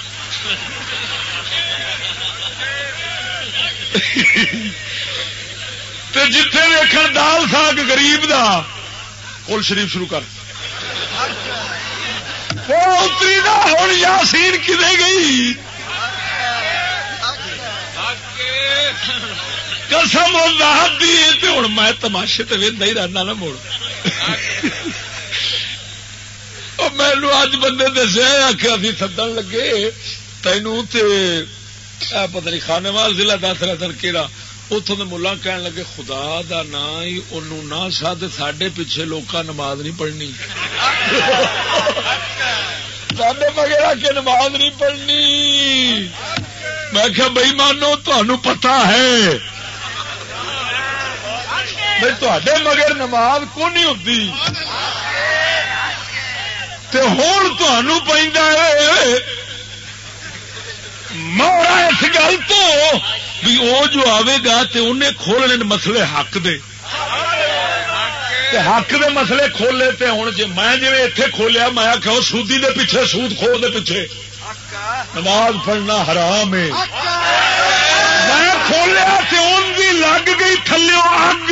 تے جتھے ویکھن دال ساگ غریب دا قل شریف شروع کر. اتری دا ہوں یاسین کدے گئی قسم اللہ دی ہوں میں تماشے تو وہدا ہی رہنا نا موڑ. مینو اج بندے دسیا آخیا ابھی سدن لگے تینوں پتہ نہیں خانے وال ضلع دس رہا کہڑا اتوں کے ملا کہن لگے خدا دا نا ہی انہوں نہ سد ساڈے پیچھے لوکاں نماز نہیں پڑھنی ساڈے مگر آ کے نماز نہیں پڑھنی. میں کہا بھائی مانو تمہیں پتا ہے بھائی تے مگر نماز کو نہیں ہوتی ہوں تمہیں پہ مارا اس گل تو بھی وہ جو آئے گا تو انہیں کھولنے مسئلے حق دے حق دے مسئلے کھولے تے ہوں جی میں جی اتے کھولیا میں کہ سودی دے پیچھے سود خور دے پیچھے نماز پڑھنا حرام ہے. میں کھولیا تے ان بھی لگ گئی تھلو اگ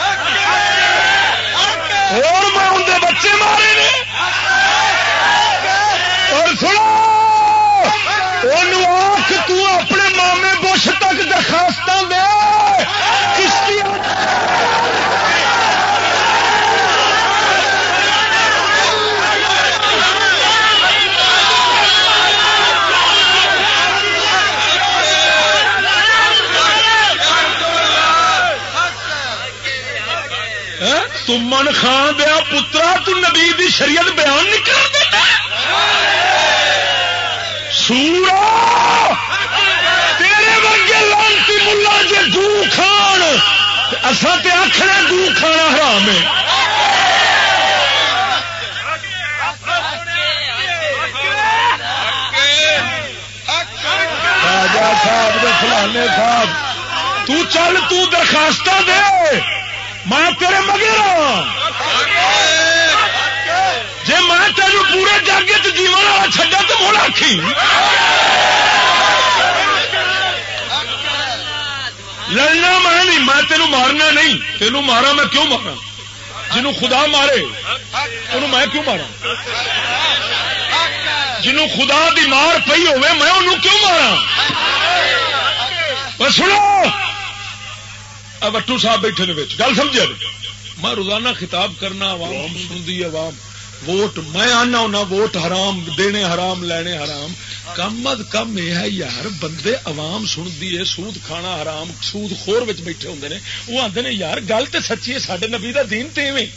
اور میں اندر بچے مارے نے. اور سنو آخ تو اپنے مامے بش تک درخواست دے تمن خان دیا پترا تو نبی دی شریعت بیان نہیں کر دیتا سورا تیرے ورگے لانتی ملا جے گو کھان اصا تے آخر گو کھانا حرام ہے. راجا صاحب فلانے صاحب تو چل تو درخواست دے میں تیرے مگر ہوں جی میں تینوں پورے جاگے تو جیون والا چڈا تو مڑ آخی لڑنا میں نہیں میں تینوں مارنا نہیں تینوں مارا میں کیوں مارا جنوں خدا مارے انہوں میں کیوں مارا جنوں خدا دی مار پئی ہوئے میں انہوں کیوں مارا. سنو بٹو صاحب بیٹھے نے گل سمجھا میں روزانہ خطاب کرنا عوام سنتی عوام ووٹ میں آنا ہونا ووٹ حرام دینے حرام لینے حرام. کم از کم یہ ہے یار بندے عوام سنتی ہے سود کھانا حرام سود خور بیٹھے ہوں نے وہ آتے ہیں یار گل تو سچی ہے سڈے نبی دا دین تے میں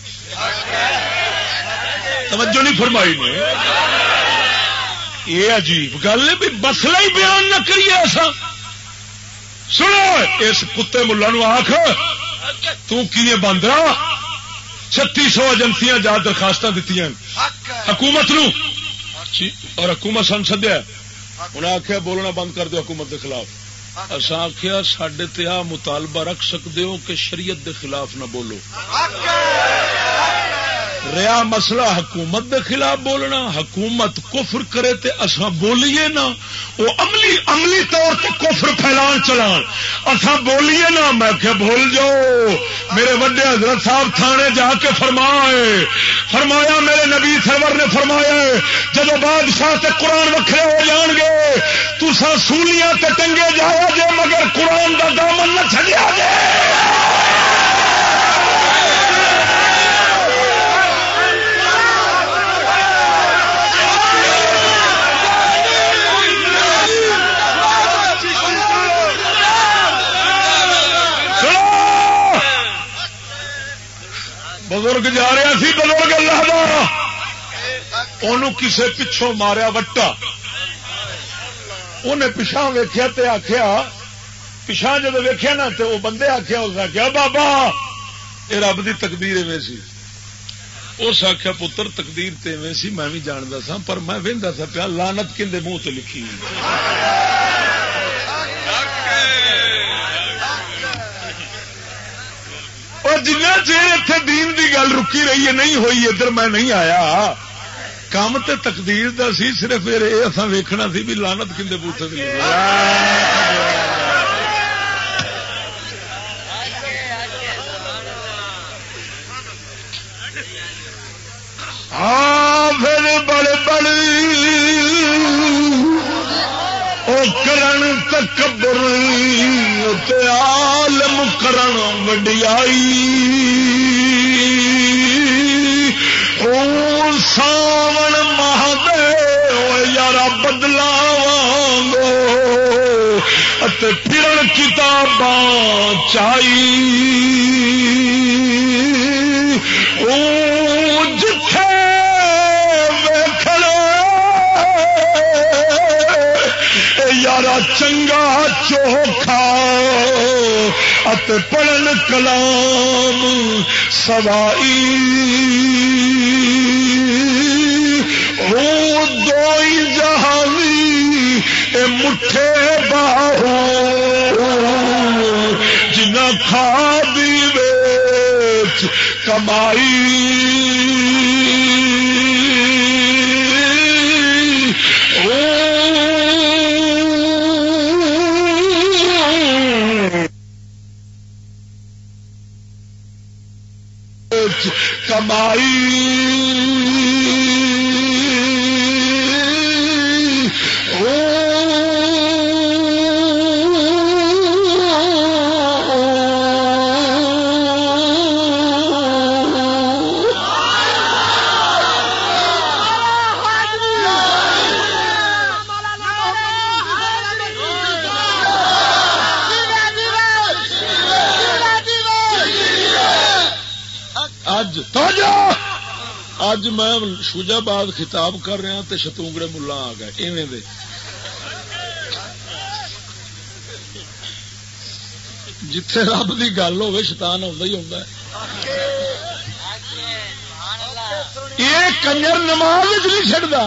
توجہ نہیں فرمائی نے. یہ عجیب گل ہے بھی مسئلہ ہی بیان نہ کریے ایسا. سنو اس کتے ملا نو آخ تھی باندرا 3600 ایجنسیاں جا درخواست دیتی حکومت نو اور حکومت سن سدیا انہیں آخیا بولنا بند کر دو حکومت کے خلاف. اصا آخیا سڈے تے آ مطالبہ رکھ سکتے ہو کہ شریعت دے خلاف نہ بولو. رہا مسئلہ حکومت دے خلاف بولنا حکومت کفر کرے تے اساں بولیے نا وہ عملی طور تے کفر پھیلان چلان اساں بولیے نا. میں کہ بھول جاؤ میرے وڈے حضرت صاحب تھانے جا کے فرمایا میرے نبی سرور نے فرمایا جب بادشاہ تے قرآن وکھرے ہو جان گے تساں سولیاں تے ٹنگے جایا جے مگر قرآن دا دامن نہ چھڈیا جے. بزرگ جا رہا سی بزرگ اللہ دا انہوں کسے پچھوں ماریا وٹا انہیں پچھا ویخیا تے آخیا پچھا جب ویخیا نا تو وہ بندے آخیا اس آخیا بابا یہ رب دی تقدیر ایویں سی. اس آخیا پتر تقدیر تے ایویں سی میں بھی جانتا سا پر میں وہدا سا پیا لعنت کندے منہ تے لکھی اور جنہ چیر اتنے دین دی گل رکی رہی ہے نہیں ہوئی ادھر میں نہیں آیا کام تے تقدیر دا سی صرف اصا ویکھنا سی بھی لعنت کندے بوٹے تے پھر بڑے او کرن تکبر تے عالم کرن وڈیائی او ساون ماہ دے یارا بدلا وانگو اتے پھرن کتاباں چائی او جتھے یارا چنگا چوکھا ات پڑھن کلام سوائی او دوئی جہانی اے مٹھے باہو جنہ کھا دی ویچ کمائی کمائی اج میں شوجاباد خطاب کر رہا تے شتونگڑے ملا آ گئے ایویں دے جتھے رب دی گل ہوے شیطان آندا ہی ہوندا ہے. یہ کنجر نماز نہیں چھڑدا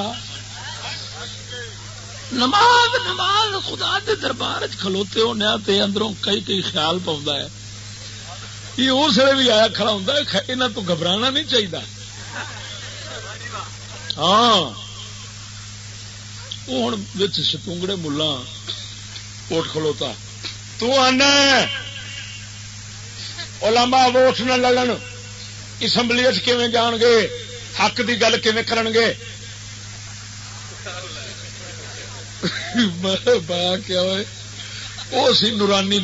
نماز خدا دے دربار وچ کھلوتے ہونے تے اندروں کئی خیال پاوندا ہے. یہ اس ویلے بھی آیا کھڑا ہوندا ہے انہاں تو گھبرانا نہیں چاہیے. ہاں وہ ہوں شتونگڑے ملا ووٹ کھلوتا تو آنا علماء ووٹ نہ لڑن اسمبلی کیویں جان گے حق دی گل کیویں کرن گے. با کیا ہوئے وہ سی نورانی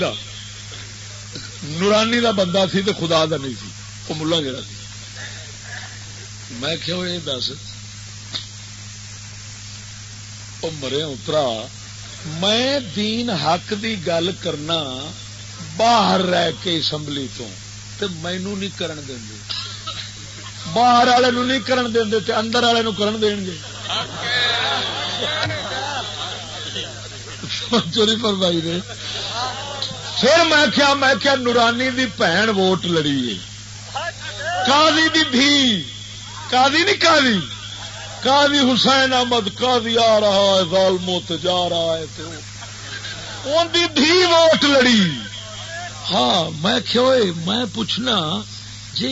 دا بندہ سی تو خدا دا نہیں سی وہ ملا جڑا سی میں کیا یہ دس او مرے اترا میں دین حق دی گل کرنا باہر رہ کے اسمبلی تو تے مینوں نہیں کرن دیندے، باہر والے نو نہیں کرن دیندے تے اندر والے نو کرن دین گے. چوری فرمائی نے. پھر میں کیا نورانی دی بہن ووٹ لڑی ہے، قاضی دی دھی، قاضی نہیں قاضی حسین احمد قاضی آ رہا ہے ظالموں تے جا رہا ہے ان دی دھی ووٹ لڑی. ہاں میں میں پوچھنا جے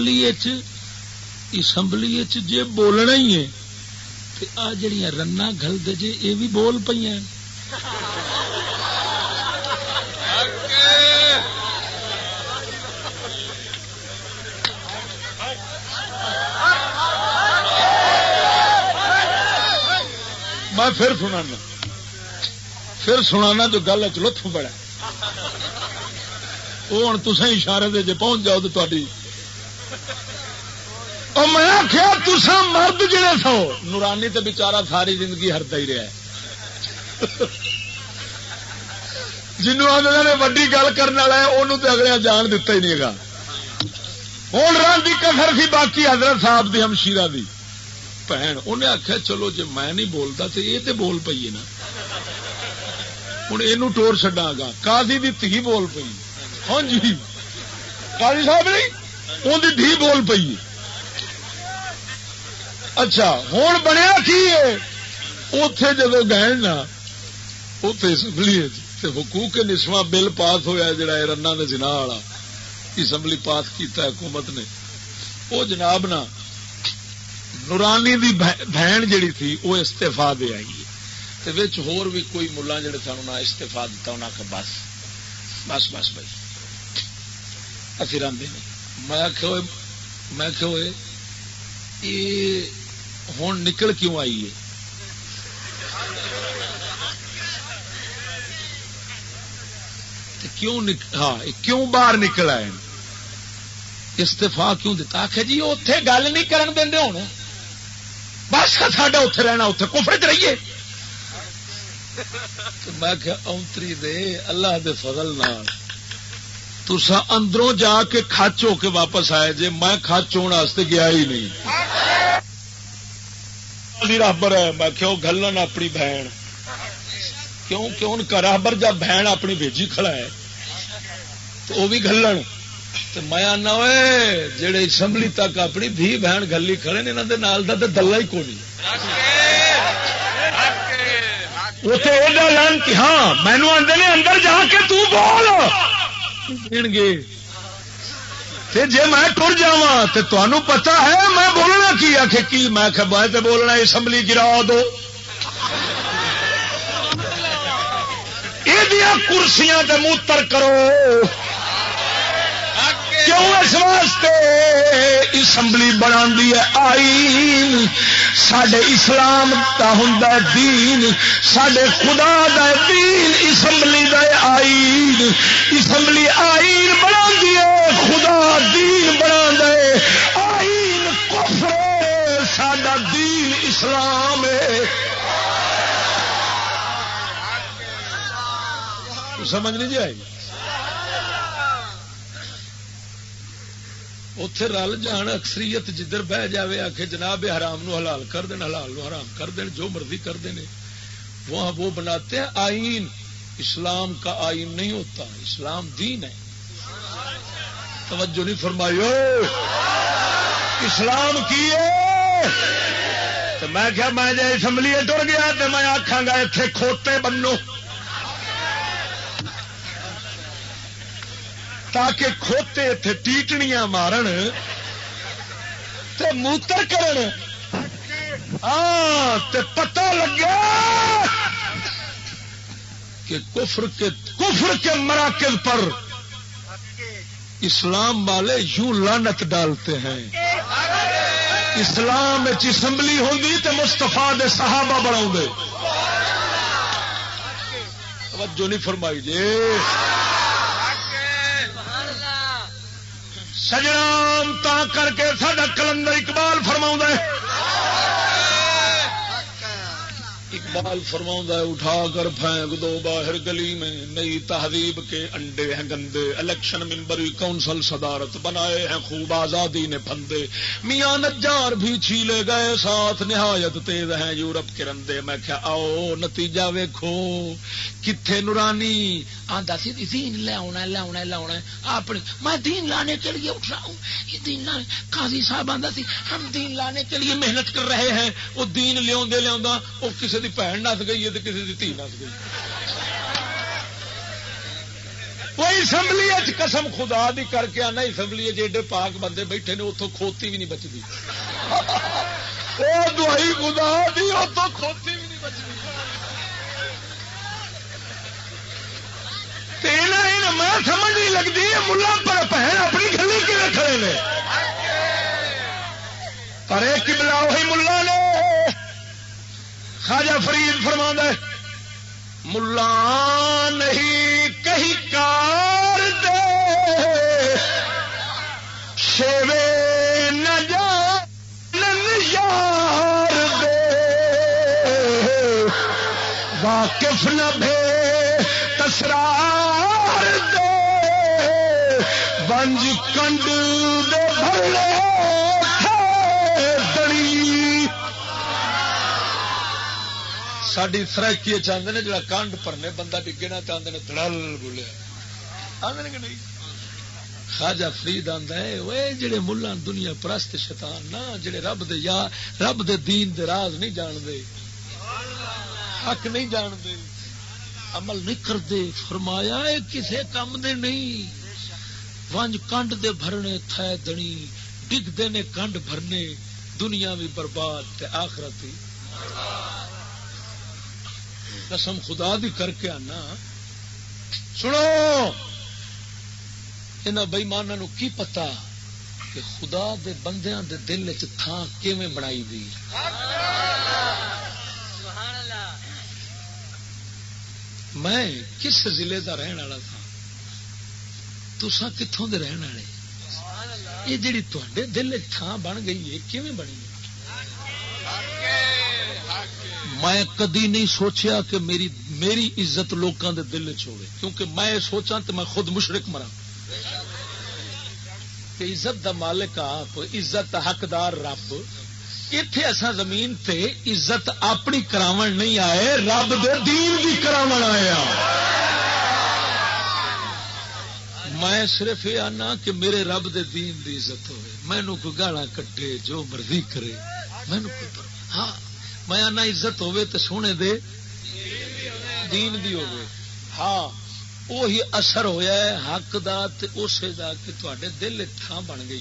اسمبلی جے بولنا ہی ہے تے آ جڑیاں رنا گل دے جے اے بھی بول پئیاں. میں پھر سنانا جو گل لطف بڑا وہ ہوں تصا اشارے دے جے پہنچ جاؤ تو تاری میں آخیا تسا مرد جڑے سو نورانی تے بچارا ساری زندگی ہرتا ہی رہا ہے جنوں آدھے نے وڈی گل کرنے والا ہے انہوں تے اگلے جان دتا ہی نہیں گا. ہوں رن کی کسر سی باقی حضرت صاحب دی ہمشیرہ دی بہن انہیں آخیا چلو جی میں نہیں بولتا تو یہ بول پی نا ہوں یہ ٹور چڈا گا. قاضی دی دھی بول پی. ہاں جی قاضی صاحب نہیں ان کی دھی بول پی. اچھا ہوں بنیا کی اتے جدو گئے نا اتے اسمبلی حقوق نسواں بل پاس ہوا جڑا رنا نے زنا والا اسمبلی پاس کیتا حکومت نے وہ جناب نا نورانی دی بہن جڑی تھی وہ استعفا دے آئی ہے ہور بھی کوئی ملا جڑے سن انہیں استعفا دیتا انہیں کہ بس بس بس بھائی اسی راندے نہیں. میں کہ یہ ہوں نکل کیوں آئی ہے کیوں باہر نکل آئے استعفا کیوں دیتا؟ آخر جی اتے گل نہیں کرن دے ہوں بس ساڈا اتے رہنا اتے کفر چ رہیے. میں کہ اونتری دے اللہ دے فضل نال تسا اندروں جا کے کھچ ہو کے واپس آئے جے میں کھچ ہونے گیا ہی نہیں. رابر ہے میں کیوں گلن اپنی بہن کیوں کہ ان کا رابر جب بہن اپنی بھیجی کھڑا ہے تو وہ بھی گلن تو میں آنا ہوئے جڑے اسمبلی تک اپنی دھی بہن گلی کھڑے نے انہوں دے نال دا تے دلہ ہی کونی لانتی. ہاں مینو آدھے نے اندر جا کے تو بول گے جی میں ٹر جا تو تمہیں پتا ہے میں بولنا کی آخ کی میں تے بولنا اسمبلی گرا دو یہ کرسیاں تے موتر کرو. کیوں؟ اس واسطے اسمبلی بنا دی ہے آئین سڈے اسلام کا ہوں دین سڈے خدا دا دین اسمبلی دا آئین اسمبلی آئین بنا دیے خدا دین بنا دے آئین کفر ساڈا دین اسلام ہے. سمجھ نہیں جائے گی اتے رل جان اکثریت جدھر بہ جاوے آ کے جناب حرام نو حلال کر دین حلال نو حرام کر دین جو مرضی کر دیں وہاں وہ بناتے ہیں آئین. اسلام کا آئین نہیں ہوتا اسلام دین ہے. توجہ نہیں فرمائی اسلام کی ہے تو میں کیا میں جی اسمبلی ٹر گیا تو میں آخا گا اتنے کھوتے بنو تاکہ کھوتے اتنے ٹیٹنیاں مارن تے موتر کرن. ہاں تے پتہ لگا کہ کفر کے مراکز پر اسلام والے یوں لعنت ڈالتے ہیں. اسلام اسمبلی ہوندی تے مصطفیٰ دے صحابہ بناؤ دے. توجہ نہیں فرمائی جی. سجنا تا کر کے ساڈا کلندر اقبال فرماؤں ہے، اقبال فرماؤں ہے اٹھا کر پھینک دو باہر گلی میں، نئی تہذیب کے انڈے ہیں گندے، الیکشن ممبری کونسل صدارت بنائے ہیں خوب آزادی نے پھندے، میاں نجار بھی چھیلے گئے ساتھ نہایت تیز ہیں یورپ کے رندے۔ میں کیا آؤ نتیجہ ویکھو کتھے نورانی آندا سی دین لے آنا اپنے، میں دین لانے کے لیے اٹھ رہا ہوں، یہ دین لانے، قاضی صاحب آندا سی ہم دین لانے کے لیے محنت کر رہے ہیں، وہ دین لیا وہ کسی دی بہن نس گئی ہے تو کسی دی دھی نس گئی۔ کوئی اسمبلی قسم خدا دی کر کے آنا اسمبلی ایڈے پاک بندے بیٹھے نے اتوں کھوتی بھی نہیں بچتی، وہ دہائی خدا دی اتوں کھوتی بھی نہیں بچتی۔ میں سمجھ نہیں لگتی ملا پر بہن اپنی گلی کے کھڑے نے، پر ایک بلا وہی ملا نے خواجہ فرید فرماتا ہے ملا نہیں کہیں کار دے شیوے نہ جانن یار دے واقف نہ بھے تسرار دے بنج کنڈ دے بھرے ساری سرائکی چاہتے ہیں جڑا کانڈ پرنے بندہ ڈگے نہ چاہتے ہیں دڑل بولیا آدھے کہ نہیں۔ خواجہ فرید آندا ہے وہ جڑے ملا دنیا پرست شیطان نا جڑے رب دے یا رب دے دین دے راز نہیں جاندے، حق نہیں جاندے، عمل نہیں کردے، فرمایا اے کسے کم دے نہیں، ونج کنڈ دے بھرنے تھے دنی ڈگ دے نے کنڈ بھرنے، دنیا بھی برباد تے آخرت بھی۔ قسم خدا دی کر کے آنا سنو انہاں بےماناں کی پتا کہ خدا دے بندیاں دے دل چ تھان کیویں بنائی دی۔ میں کس ضلع دا رہن والا تھا، تساں کتھوں دے رہن والے، یہ جڑی تہاڈے دل چ تھان بن گئی ہے کیویں بنی؟ میں کدی نہیں سوچیا کہ میری عزت لوکاں دے دل چ ہوے، کیونکہ میں سوچاں تو میں خود مشرک مراں کہ عزت دا مالک آپ، عزت دا حقدار رب۔ ایتھے اساں زمین تے عزت اپنی کراون نہیں آئے، رب دے دین دی کراون آئے ہاں۔ میں صرف یہ آنا کہ میرے رب دے دین دی عزت ہوئے، مینوں کوئی گالاں کٹے جو مرضی کرے، مینوں کوئی ہاں میں آنا عزت ہوئے تو سونے دے دین دی ہوئے۔ ہاں وہی اثر ہویا ہے حق دا تے اسے دا کہ تواڈے دل تھان بن گئی۔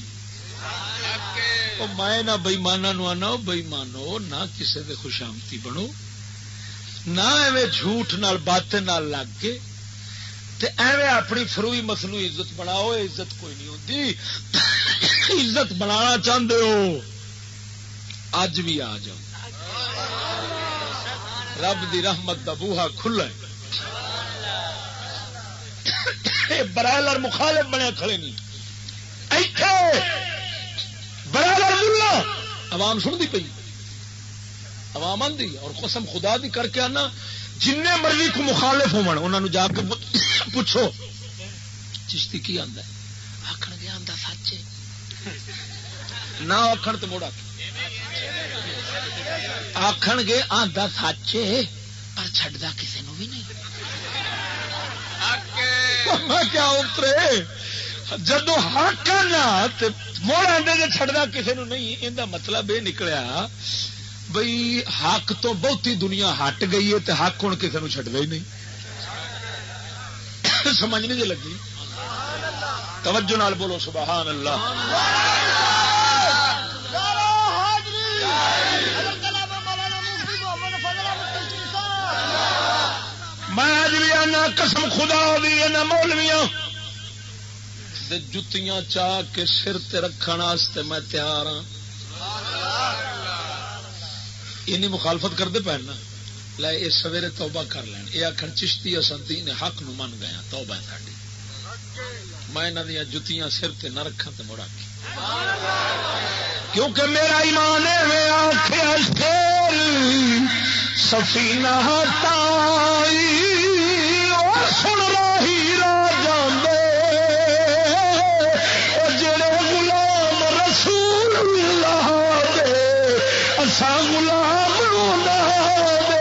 میں نہ بےماناں نوں آنا بےمانو نہ کسے دے خوشامتی بنو، نہ ایویں جھوٹ نال باطن نال لگ کے تے ایویں اپنی فروئی مصنوعی عزت بناؤ، عزت کوئی نہیں ہوندی۔ عزت بنانا چاہتے ہو اج بھی آ جاؤ، رب دی رحمت دا بوہا کھلا ہے۔ برائلر مخالف بنے کھڑے نہیں، ایتھے برائلر ملا عوام سن دی پئی، عوام آندی اور قسم خدا دی کر کے آنا جن مرضی کو مخالف ہون انہاں نوں جا کے پوچھو چشتی کی آندا ہے، آکھن گے آندا سچ ہے، نہ آکھن تے موڑا آخن گے آندا سچ ہے پر چھڈدا کسے نو بھی نہیں۔ میں کیا اترے جدو حق نا موڑ آدھے جی چھڈدا کسے نو نہیں، ان کا مطلب یہ نکلیا بئی حق تو بہتی دنیا ہٹ گئی ہے تے حق ہوں کسے نو چھڈدا ہی نہیں۔ سمجھ نہیں جی لگی؟ توجہ نال بولو سبحان اللہ۔ میں اج بھی آنا قسم خدا دی نہ مولویاں جتیاں چاہ کے سر تے رکھن واسطے میں تیار ہاں۔ اینی مخالفت کرتے پے نا لے یہ سویرے توبہ کر لین، یہ آخر چشتی اصل دین حق نو من گیا، توبہ ہے ساری میں انہاں دیاں جتیاں سر تے نہ رکھاں تے مڑ آکھی کیونکہ میرا ایمان ہے میں آنکھیں شیر سفینہ تائی اور سن راہی راجان دے جڑے غلام رسول اللہ دے اساں غلام نہ دے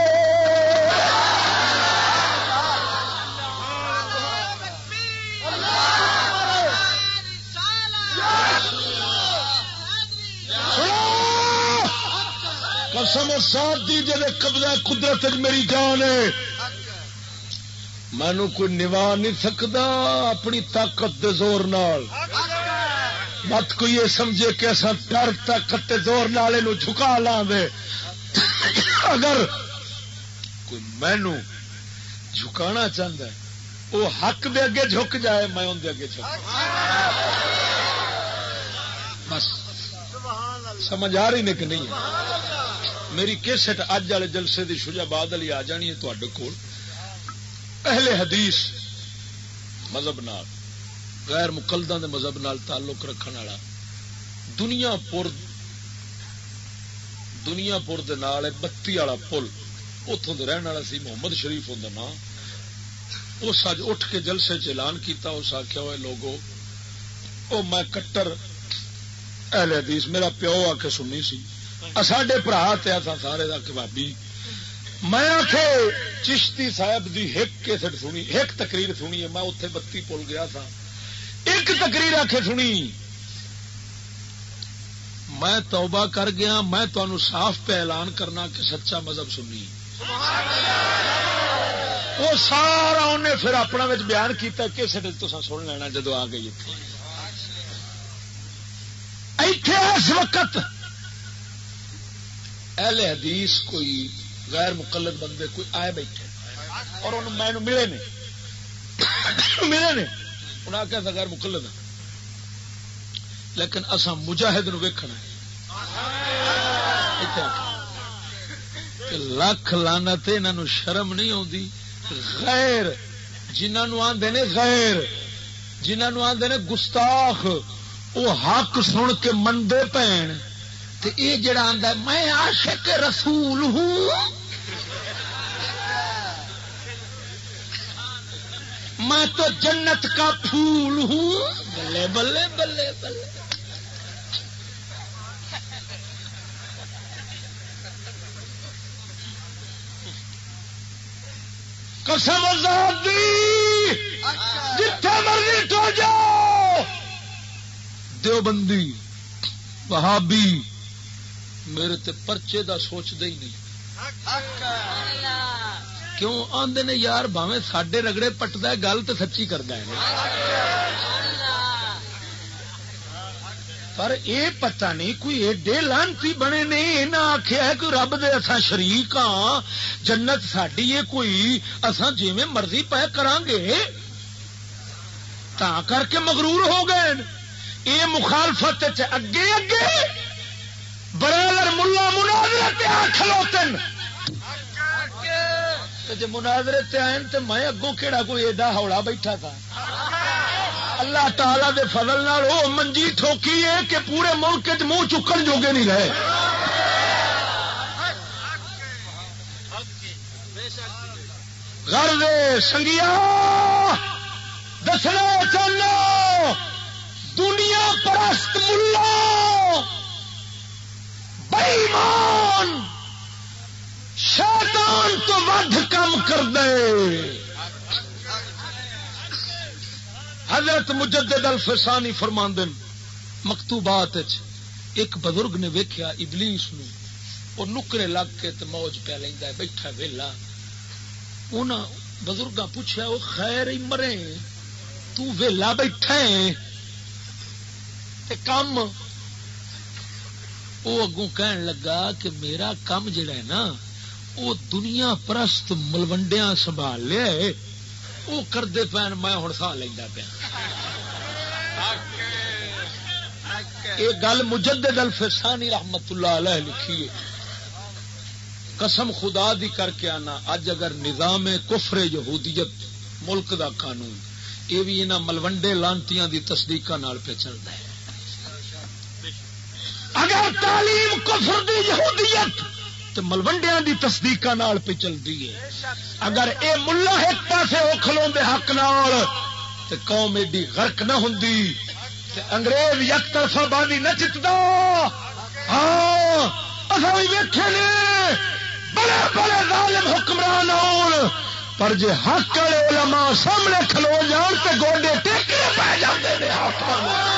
قسم ساتھ دی جے قبضہ قدرت میری جان ہے مینو کوئی نوا نہیں سکتا اپنی طاقت دے زور نال مت کوئی یہ سمجھے کہ اصا ڈر طاقت دے زور نال اینو جھکا لاں دے اگر کوئی مینو جھکانا چاہتا ہے وہ حق دے اگے جھک جائے میں ان دے اگے جھک بس سمجھ آ رہی نے کہ نہیں میری کیسٹ اج والے جلسے دی شجا بعد علی آ جانی ہے تواڈے کول اہل حدیث مذہب نال غیر مقلداں دے مذہب نال تعلق رکھن والا دنیا پور دے نال بتی والا پل اتوں دے رہن والا سی محمد شریف ہوندا نام اس اج اٹھ کے جلسے چ اعلان کیتا اس آخیا ہوئے لوگو او میں کٹر اہل حدیث میرا پیو آ کے سننی سی ساڈے برا تے سارے دا کبابی میں آخے چشتی صاحب دی ایک کیسٹ سنی ایک تقریر سنی ہے میں اتنے بتی پل گیا تھا ایک تقریر آخے سنی میں توبہ کر گیا میں تمہیں صاف پہ اعلان کرنا کہ سچا مذہب سنی وہ سارا انہیں پھر اپنا بیان کیتا کیسٹ تو سن لینا جدو آ گئی ایتھے اس وقت اہل حدیث کوئی غیر مقلد بندے کوئی آئے بیٹھے اور انہوں میں ملے نے انہیں آخیا تھا غیر مقلد لیکن اصا مجاہد نو ویکھنا لکھ لانا تے انہوں شرم نہیں آتی غیر جنہوں آدھے نے غیر جنہوں آدھے نے گستاخ وہ حق سن کے منڈے پین تے یہ جڑا آندا میں عاشق رسول ہوں میں تو جنت کا پھول ہوں بلے بلے بلے بلے قسم ذات دی جتھے مرضی تو جاؤ دیوبندی وہابی میرے تے پرچے دا سوچ دے ہی نہیں کیوں آندے نے یار بھاویں ساڈے رگڑے پٹدا ہے گل تے سچی کردا ہے پر اے پتہ نہیں کوئی ایڈے لانتی بنے نے انہاں آکھیا ہے کہ رب دے اساں شریک ہاں جنت ساڈی ہے کوئی اساں جویں مرضی پے کران گے تاں کر کے مغرور ہو گئے اے مخالفت چ اگے اگے برادر ملا مناظرے آ کھلوتن جی مناظرے آئے تو میں اگوں کہڑا کوئی ایڈا ہولا بیٹھا تھا اللہ تعالی دے فضل نال وہ منجی ٹھوکی ہے کہ پورے ملک منہ چکن جوگے نہیں رہے غرض سنگیا دسنا چاہنا دنیا پرست ملا بے ایمان شیطان تو ود کم کر دے حضرت مجدد الفسانی فرماندن مکتوبات ایک بزرگ نے ویکھیا ابلیس نو وہ نکرے لگ کے تے موج پہ لیندا ہے بیٹھا ویلا انہاں بزرگاں پوچھا وہ خیر ہی مرے تو ویلا بیٹھا ہے تے کم وہ اگوں کہن لگا کہ میرا کام جڑا ہے نا وہ دنیا پرست ملوڈیاں سنبھال لیا ہے وہ کرتے پین میں ہوں سا لینا پیا یہ گل مجدد الفسانی رحمت اللہ علیہ لکھی ہے قسم خدا دی کر کے آنا اج اگر نظام کفر یہودیت ملک دا قانون یہ بھی انہاں ملوڈے لانتیاں دی تصدیقاں نال پہ چلتا ہے. اگر تعلیم کفر دی یہودیت تو ملوڈیاں دی تصدیقاں نال پہ چلتی ہے. اگر اے ملا ایک پاسے او کھلوندے حق نال تے قوم ایڈی غرق نہ ہوندی تے انگریز یک طرفہ باندھی نہ چتدا. ہاں اساں وی ویکھے نے بڑے بڑے ظالم حکمران ہون پر جے حق والے علماء سامنے کھلو جان تے گوڈے ٹیکنے پہ جاندے نے ہاتھاں نال.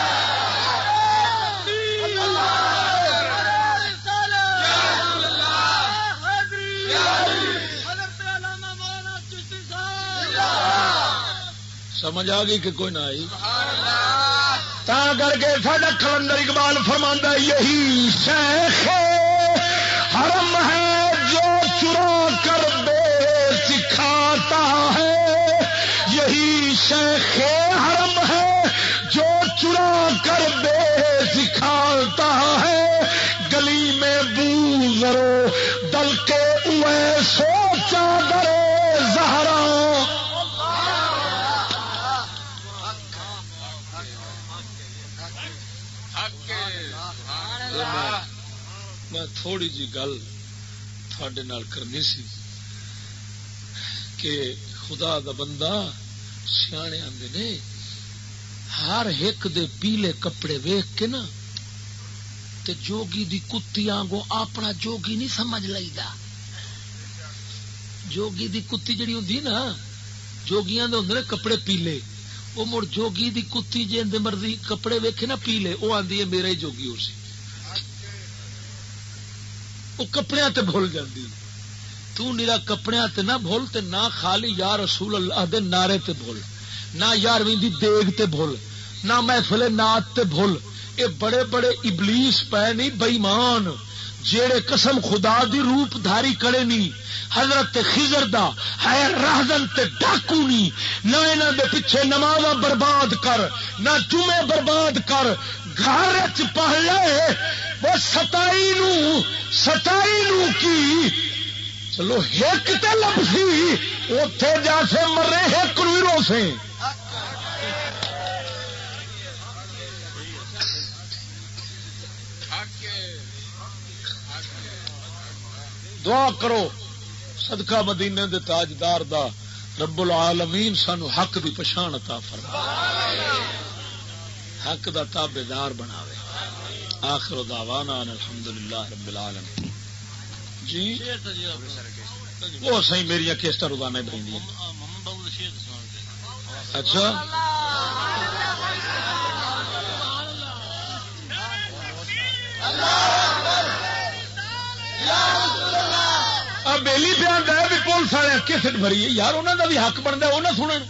سمجھ آ گئی کہ کوئی نہ آئی؟ تا کر کے ساڈا کلندر اقبال فرماندا یہی شیخ حرم ہے جو چرا کر بے سکھاتا ہے. یہی شیخ حرم ہے جو چرا کر بے سکھاتا ہے. گلی میں بو ذرو دل کے اوے سوچا درے زہرا. میں تھوڑی جی گل تھوڑے نال کرنی سی کہ خدا دا بندہ سیانے آندے نے ہر ایک دے پیلے کپڑے ویکھ کے نا تے جوگی دی کتی آنگو اپنا جوگی نہیں سمجھ لئیدا. جوگی دی کتی جڑی ہوندی نا جوگیاں دے ہوندے نے کپڑے پیلے وہ مڑ جوگی دی کتی جے اندے مرضی کپڑے ویکھے نا پیلے وہ آندی ہے میرا ہی جوگی ہو سی. وہ کپڑے تے بھول جاندی. تو نیرا کپڑے تے نہ بھول تے نہ خالی یا رسول اللہ دے نعرے تے بھول نہ یارویں دی دیگ تے بھول نہ محفل نعت تے بھول. اے بڑے بڑے ابلیس پے نہیں بے ایمان جیڑے قسم خدا دی روپ دھاری کرے نہیں. حضرت خضر دا ہے راہزن تے ڈاکو نہیں. نہ انہاں دے پیچھے نمازاں برباد کر نہ جمعے برباد کر. گھر وچ پڑھ لے وہ ستائی نو کی چلو ایک تے لبسی اوتھے جا سے مرے ایک نو رو سے. دعا کرو صدقہ مدینے دے تاجدار دا رب العالمین سانو حق دی پہچان عطا فرمائے حق دا تابعدار بناوے. آخر دعوانا الحمدللہ رب العالمین. جی وہ صحیح میری کیسٹا روزانہ بنتی ہیں. اچھا بیلی پہ آتا ہے بھی پولیس والے کیسٹ بھری یار انہوں کا بھی حق بنتا ہے وہ نہ سنن.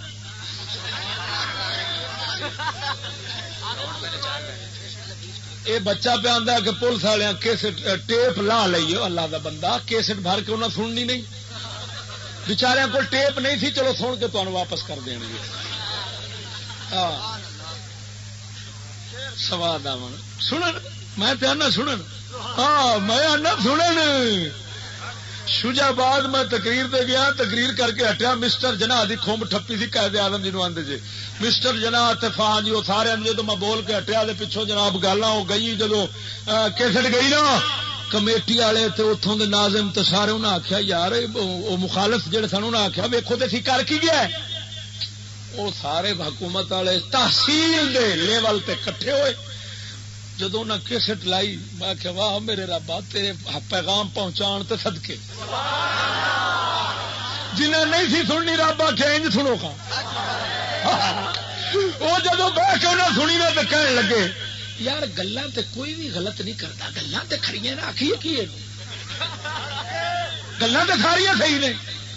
یہ بچہ پہ آتا ہے کہ پولیس والے کیسٹ ٹیپ لا لئیے اللہ کا بندہ کیسٹ بھر کے انہیں سننی نہیں. بچارے کو ٹیپ نہیں تھی چلو سن کے تمہیں واپس کر دیں گے. سواد آن سنن میں آنا سنن. ہاں میں آنا سنن. شجاباد میں تقریر دے گیا تقریر کر کے ہٹیا مسٹر جناح دی کھمب ٹھپی سی قائد اعظم جی نو آندے جی مسٹر جناح طوفان جی وہ سارے جدو میں بول کے ہٹیا دے پچھوں جناب گالاں ہو گئی جدو کیسٹ گئی نا کمیٹی والے تے اتھوں دے ناظم تے سارے انہاں آکھیا یار او مخالف جڑے سن انہاں آکھیا ویکھو تے سی کر کی گیا وہ سارے حکومت والے تحصیل دے لیول تے کٹھے ہوئے. جدو انہیں کیسٹ لائی میں کہ واہ میرے ربا تیرے پیغام پہنچان تے صدقے جنہیں نہیں سی سننی رب آخیا انج سنو کا. وہ جدو بہ کے انہیں سنی نا تو کہنے لگے یار گلاں تے کوئی بھی غلط نہیں کرتا گلاں تے کھڑیاں نہ آخیے کی گلاں تے ساریاں صحیح نے.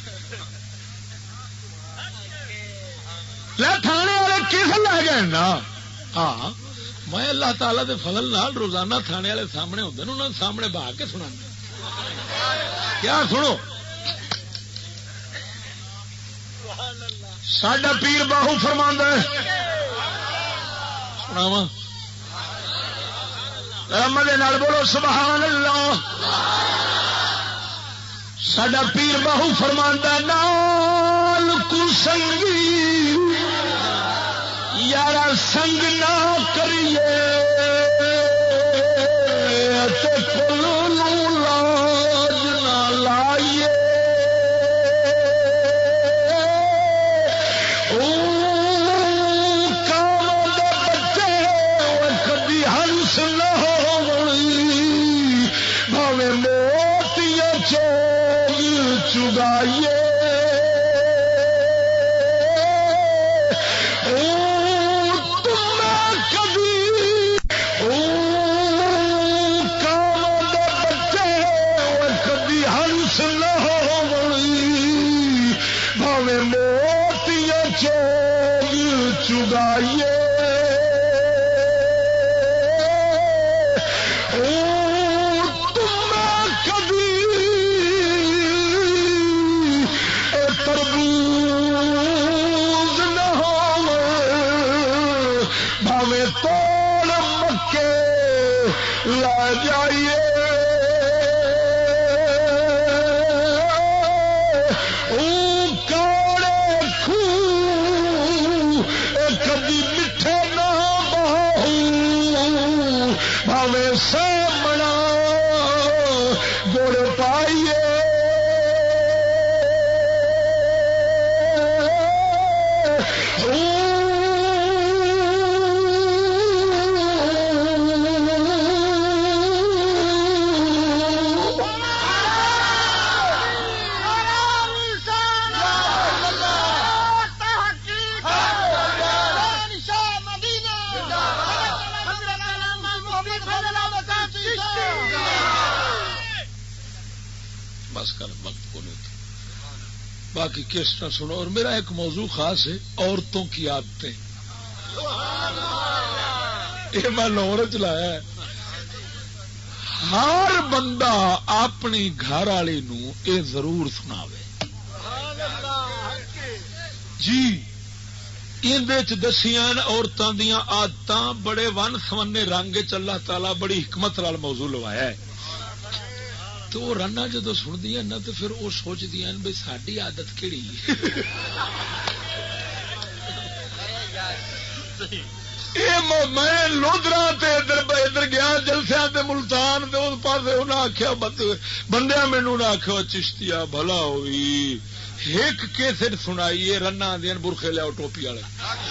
تھانے والے کیسے لے گئے نا. ہاں میں اللہ تعالی دے فضل نال روزانہ تھانے والے سامنے ہوندے نے انہاں سامنے بہا کے سنا کیا سنو. ساڈا پیر باہو فرماندا ہے سناواں رحمت نال بولو سبحان اللہ. ساڈا پیر باہو فرماندا نال کو سنگی یار سنگ نہ کریے کل لاج نہ لائیے چگائیے تم کبھی کام بچے کبھی ہنس نہ بھاوے موتیاں چوگ چگائیے توڑ مکے لا جائیے کاڑے خوہ کبھی میٹھے نہ بہو بھاوے سامنا گڑ پائیے باقی کیسٹاں سنو. اور میرا ایک موضوع خاص ہے عورتوں کی عادتیں. یہ میں لاہور چلایا ہے. ہر بندہ اپنی گھر والی نو یہ ضرور سناوے جی. اندر دسیاں عورتوں دیا آدت بڑے ون سمنے رنگ اللہ تعالی بڑی حکمت نال موضوع لوایا ہے. تو وہ رانا جدو سندیاں نا تو پھر وہ سوچدیاں بھائی ساری عادت کہڑی میں لودرا ادھر گیا جلسیا ملتان اس پاس انہیں آخیا بندیا مینو نہ آخو چشتیا بھلا ہوئی ایک کیسٹ سنائیے رنا دین برخے لیاؤ ٹوپی والے.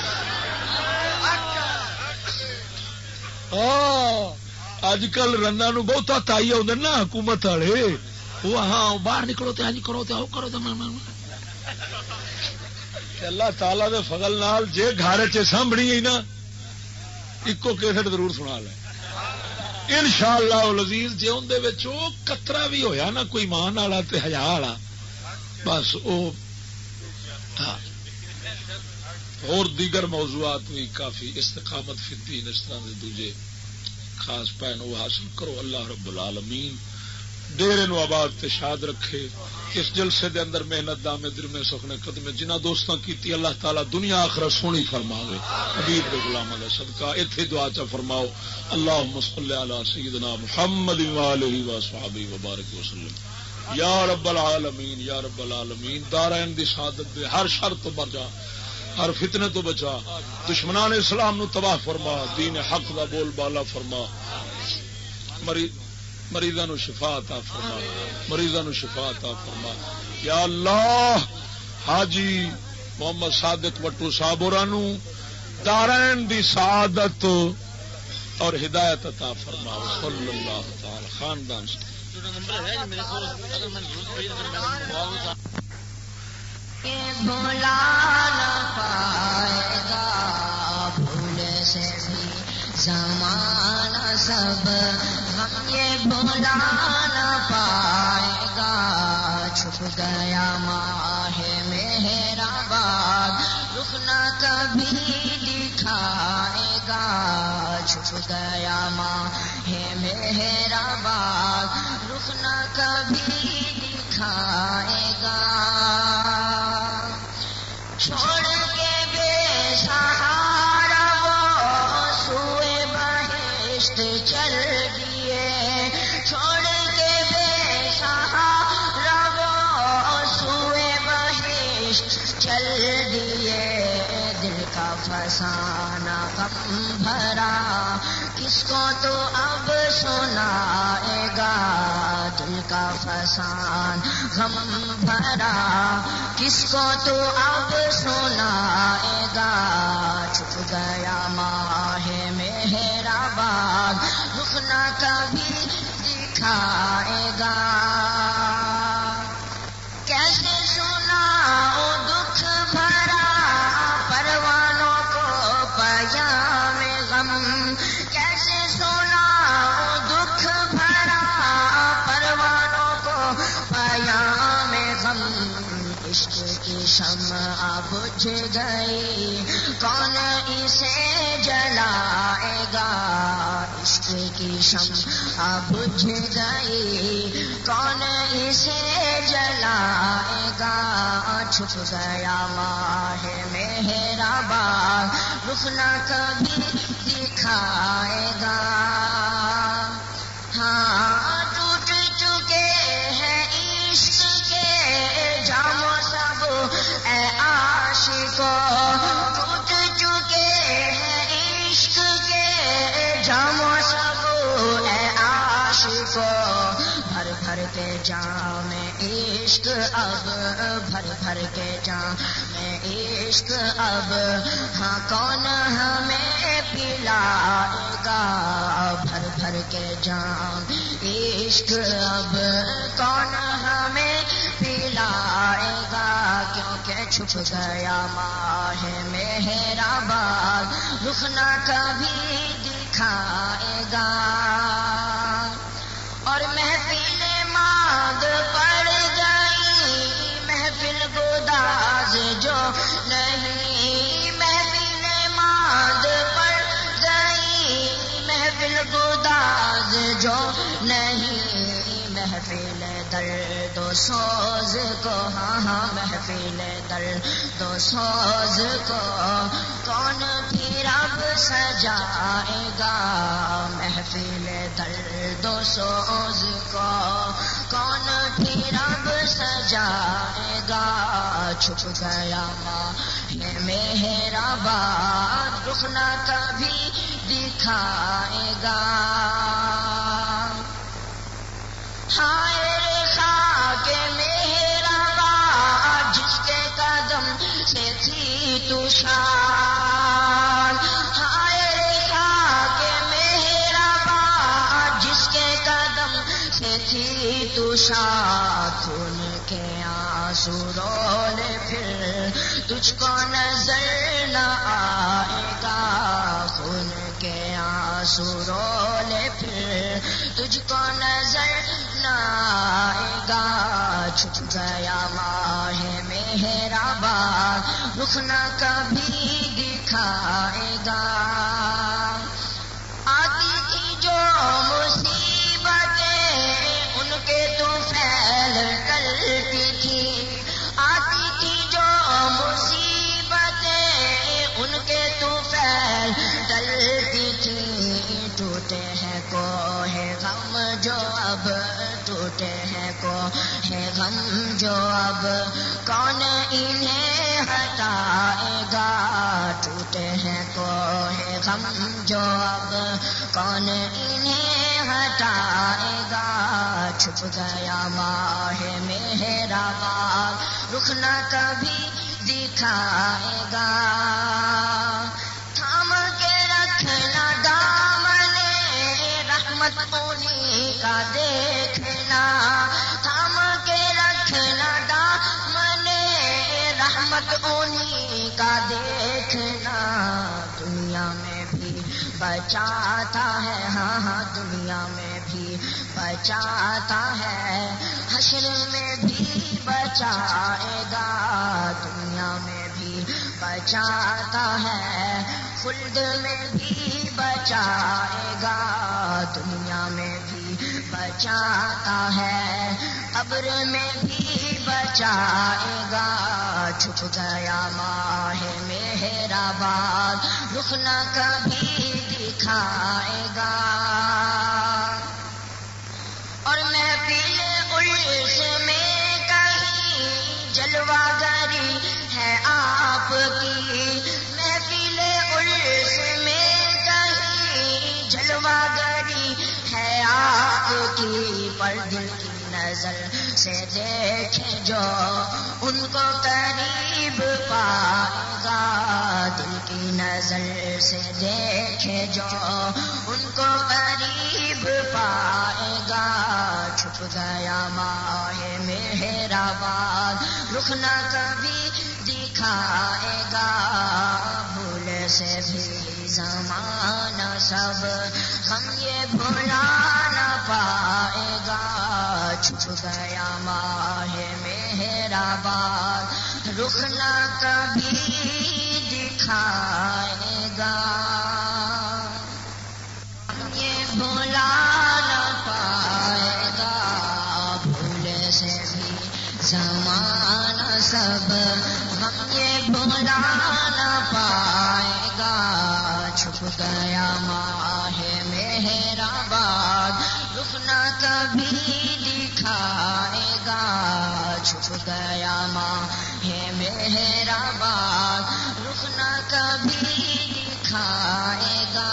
اج کل رنا نو بہتا تائی آدھے نا حکومت والے وہ ہاں باہر نکلو تو اج کرو تو کرو تو اللہ تعالی دے فضل نال جے گھر چ سامبنی ہے نا ایکو کیسٹ ضرور سنا لے انشاءاللہ العزیز. جے اون دے وچ او قطرہ بھی ہویا نا کوئی ایمان والا تے حیا والا بس او اور دیگر موضوعات بھی کافی استقامت فی الدین اس طرح دے دوجے خاص پہن وہ حاصل کرو. اللہ رب العالمین ڈیرے نو آباد تے شاد رکھے. اس جلسے دے اندر محنت دامے درمے سخنے قدمے جنہ دوستاں کیتی اللہ تعالی دنیا آخرت سونی فرماوے حبیب دے غلاماں دا صدقہ. ایتھے دعا چا فرماؤ اللہم صلی علی سیدنا محمد وآلہ وصحبہ وبارک وسلم. یا رب العالمین یا رب العالمین دارین دی سعادت دے ہر شر تو بچا ہر فتنے تو بچا دشمنان اسلام نو تباہ فرما دین حق دا بول بالا فرما مریضاں نو شفا عطا فرما مریضاں نو شفا عطا فرما. یا اللہ حاجی محمد صادق وٹو صاحب ہوراں نو دارین دی سعادت اور ہدایت عطا فرما. صلی اللہ تعالی خاندان سے بھولا نہ پائے گا بھول سے بھی زمانہ سب ہم یہ بھولا نہ پائے گا. چھپ گیا ماہ مہربان رخ نہ کبھی دکھائے گا. چھپ گیا ماہ مہربان رخ نہ کبھی دکھائے گا. چھوڑ کے بے سہارا وہ سوئے بہشت چل دیے. چھوڑ کے بے سہارا وہ سوئے بہشت چل دیے. دل کا فسانہ غم بھرا کس کو تو اب سنائے گا، دل کا فسان غم بھرا کس کو تو اب سنائے گا، چھپ گیا ماہ مہربان رخ نہ کبھی دکھائے گا، کیسے سناؤ دکھ بھرا پروانوں کو پیام غم، کیسے سناؤ دکھ بھرا پروانوں کو پیام غم، عشق کی شمع بجھ گئی کون اسے جلائے گا، عشق کی شمع بجھ گئی کون اسے جلائے گا، چھپ گیا ماہ مہربان رخ نہ کبھی دکھائے گا، ہاں ٹوٹ چکے ہیں عشق کے جام سب اے عاشقوں، ٹوٹ چکے ہیں عشق کے جام سب اے عاشقوں، بھر بھر کے جام عشق اب بھر بھر کے جام عشق اب، ہاں کون ہمیں پلائے گا، بھر بھر کے جام عشق اب کون ہمیں پلائے گا، کیونکہ چھپ گیا ماہ مہربان رخ نہ کبھی دکھائے گا، اور محفل مانگ پڑ گئی محفل گداز جو نہیں، محفل مانگ پڑ گئی محفل گداز جو نہیں، محفل درد و سوز کو، ہاں ہاں محفل درد و سوز کو کون پھر اب سجائے گا، محفل درد و سوز کو کون پھر اب سجائے گا، چھپ گیا ماہ مہربان رخ نہ کبھی دکھائے گا، ہائے خاک مہربان جس کے قدم سے تھی تو شان، ہائے خاک مہربان جس کے قدم سے تھی تو شان، خون کے آنسو رولے پھر تجھ کو نظر نہ آئے گا، خون کے آنسو رولے پھر تجھ کو نظر نہ آئے گا، چھپ گیا ماہ مہربان رخ نہ کبھی دکھائے گا، آتی تھی جو مصیبتیں ان کے تو پھیل کرتی تھی، آتی تھی جو مصیبتیں ان کے تو پھیل ڈلتی تھی، ٹوٹے ہیں کوہ غم جو اب ٹوٹے ہیں کوہ غم جو اب کون انہیں ہٹائے گا، ٹوٹے ہیں کوہ غم جو اب کون انہیں ہٹائے گا، چھپ گیا ماہ مہربان رخ نہ کبھی دکھائے گا، تھام کے رکھنا دامن رحمت انہی کا دیکھنا، تھام کے رکھنا دامن رحمت انہی کا دیکھنا، دنیا میں بھی بچاتا ہے، ہاں ہاں دنیا میں بھی بچاتا ہے، حشر میں بھی بچائے گا، دنیا میں بھی بچاتا ہے، خلد میں بھی بچائے گا، دنیا میں بھی بچاتا ہے، قبر میں بھی بچائے گا، چھپ گیا ماہ مہربان رخ نہ کبھی دکھائے گا، اور محفل عرس میں کہیں جلوہ گری ہے آپ کی، محفل پر دل کی نظر سے دیکھے جو ان کو قریب پائے گا، دل کی نظر سے دیکھے جو ان کو قریب پائے گا، چھپ گیا ماہ مہربان رخ نہ کبھی دکھائے گا، بھول سے بھی زمانہ سب ہم یہ بھلا نہ پائے گا، چھپ گیا ماہ مہربان رخ نہ کبھی دکھائے گا، ہم یہ بھلا نہ پائے گا، بھول سے بھی زمانہ سب ہم یہ بھلا نہ پائے گا، چھپ گیا ماہ مہربان رخ نہ کبھی دکھائے گا، چھپ گیا ماہ مہربان رخ نہ کبھی دکھائے گا،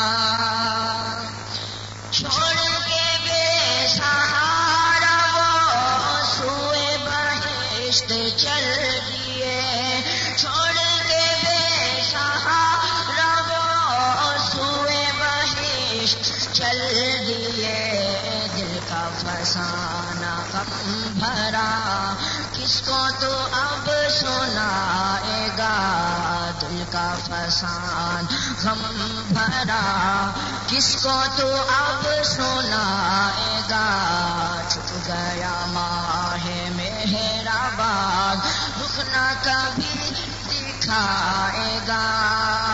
چھوڑ کے بے سہارا وہ سوئے بہشت چل دیے، چھوڑ کے بے سہارا وہ سوئے بہشت چل دیے، دل کا فسانہ غم بھرا کس کو تو اب سنائے گا، دل کا فسان غم بھرا کس کو تو اب سنائے گا، چھپ گیا ماہ مہربان رخ نہ کبھی دکھائے گا،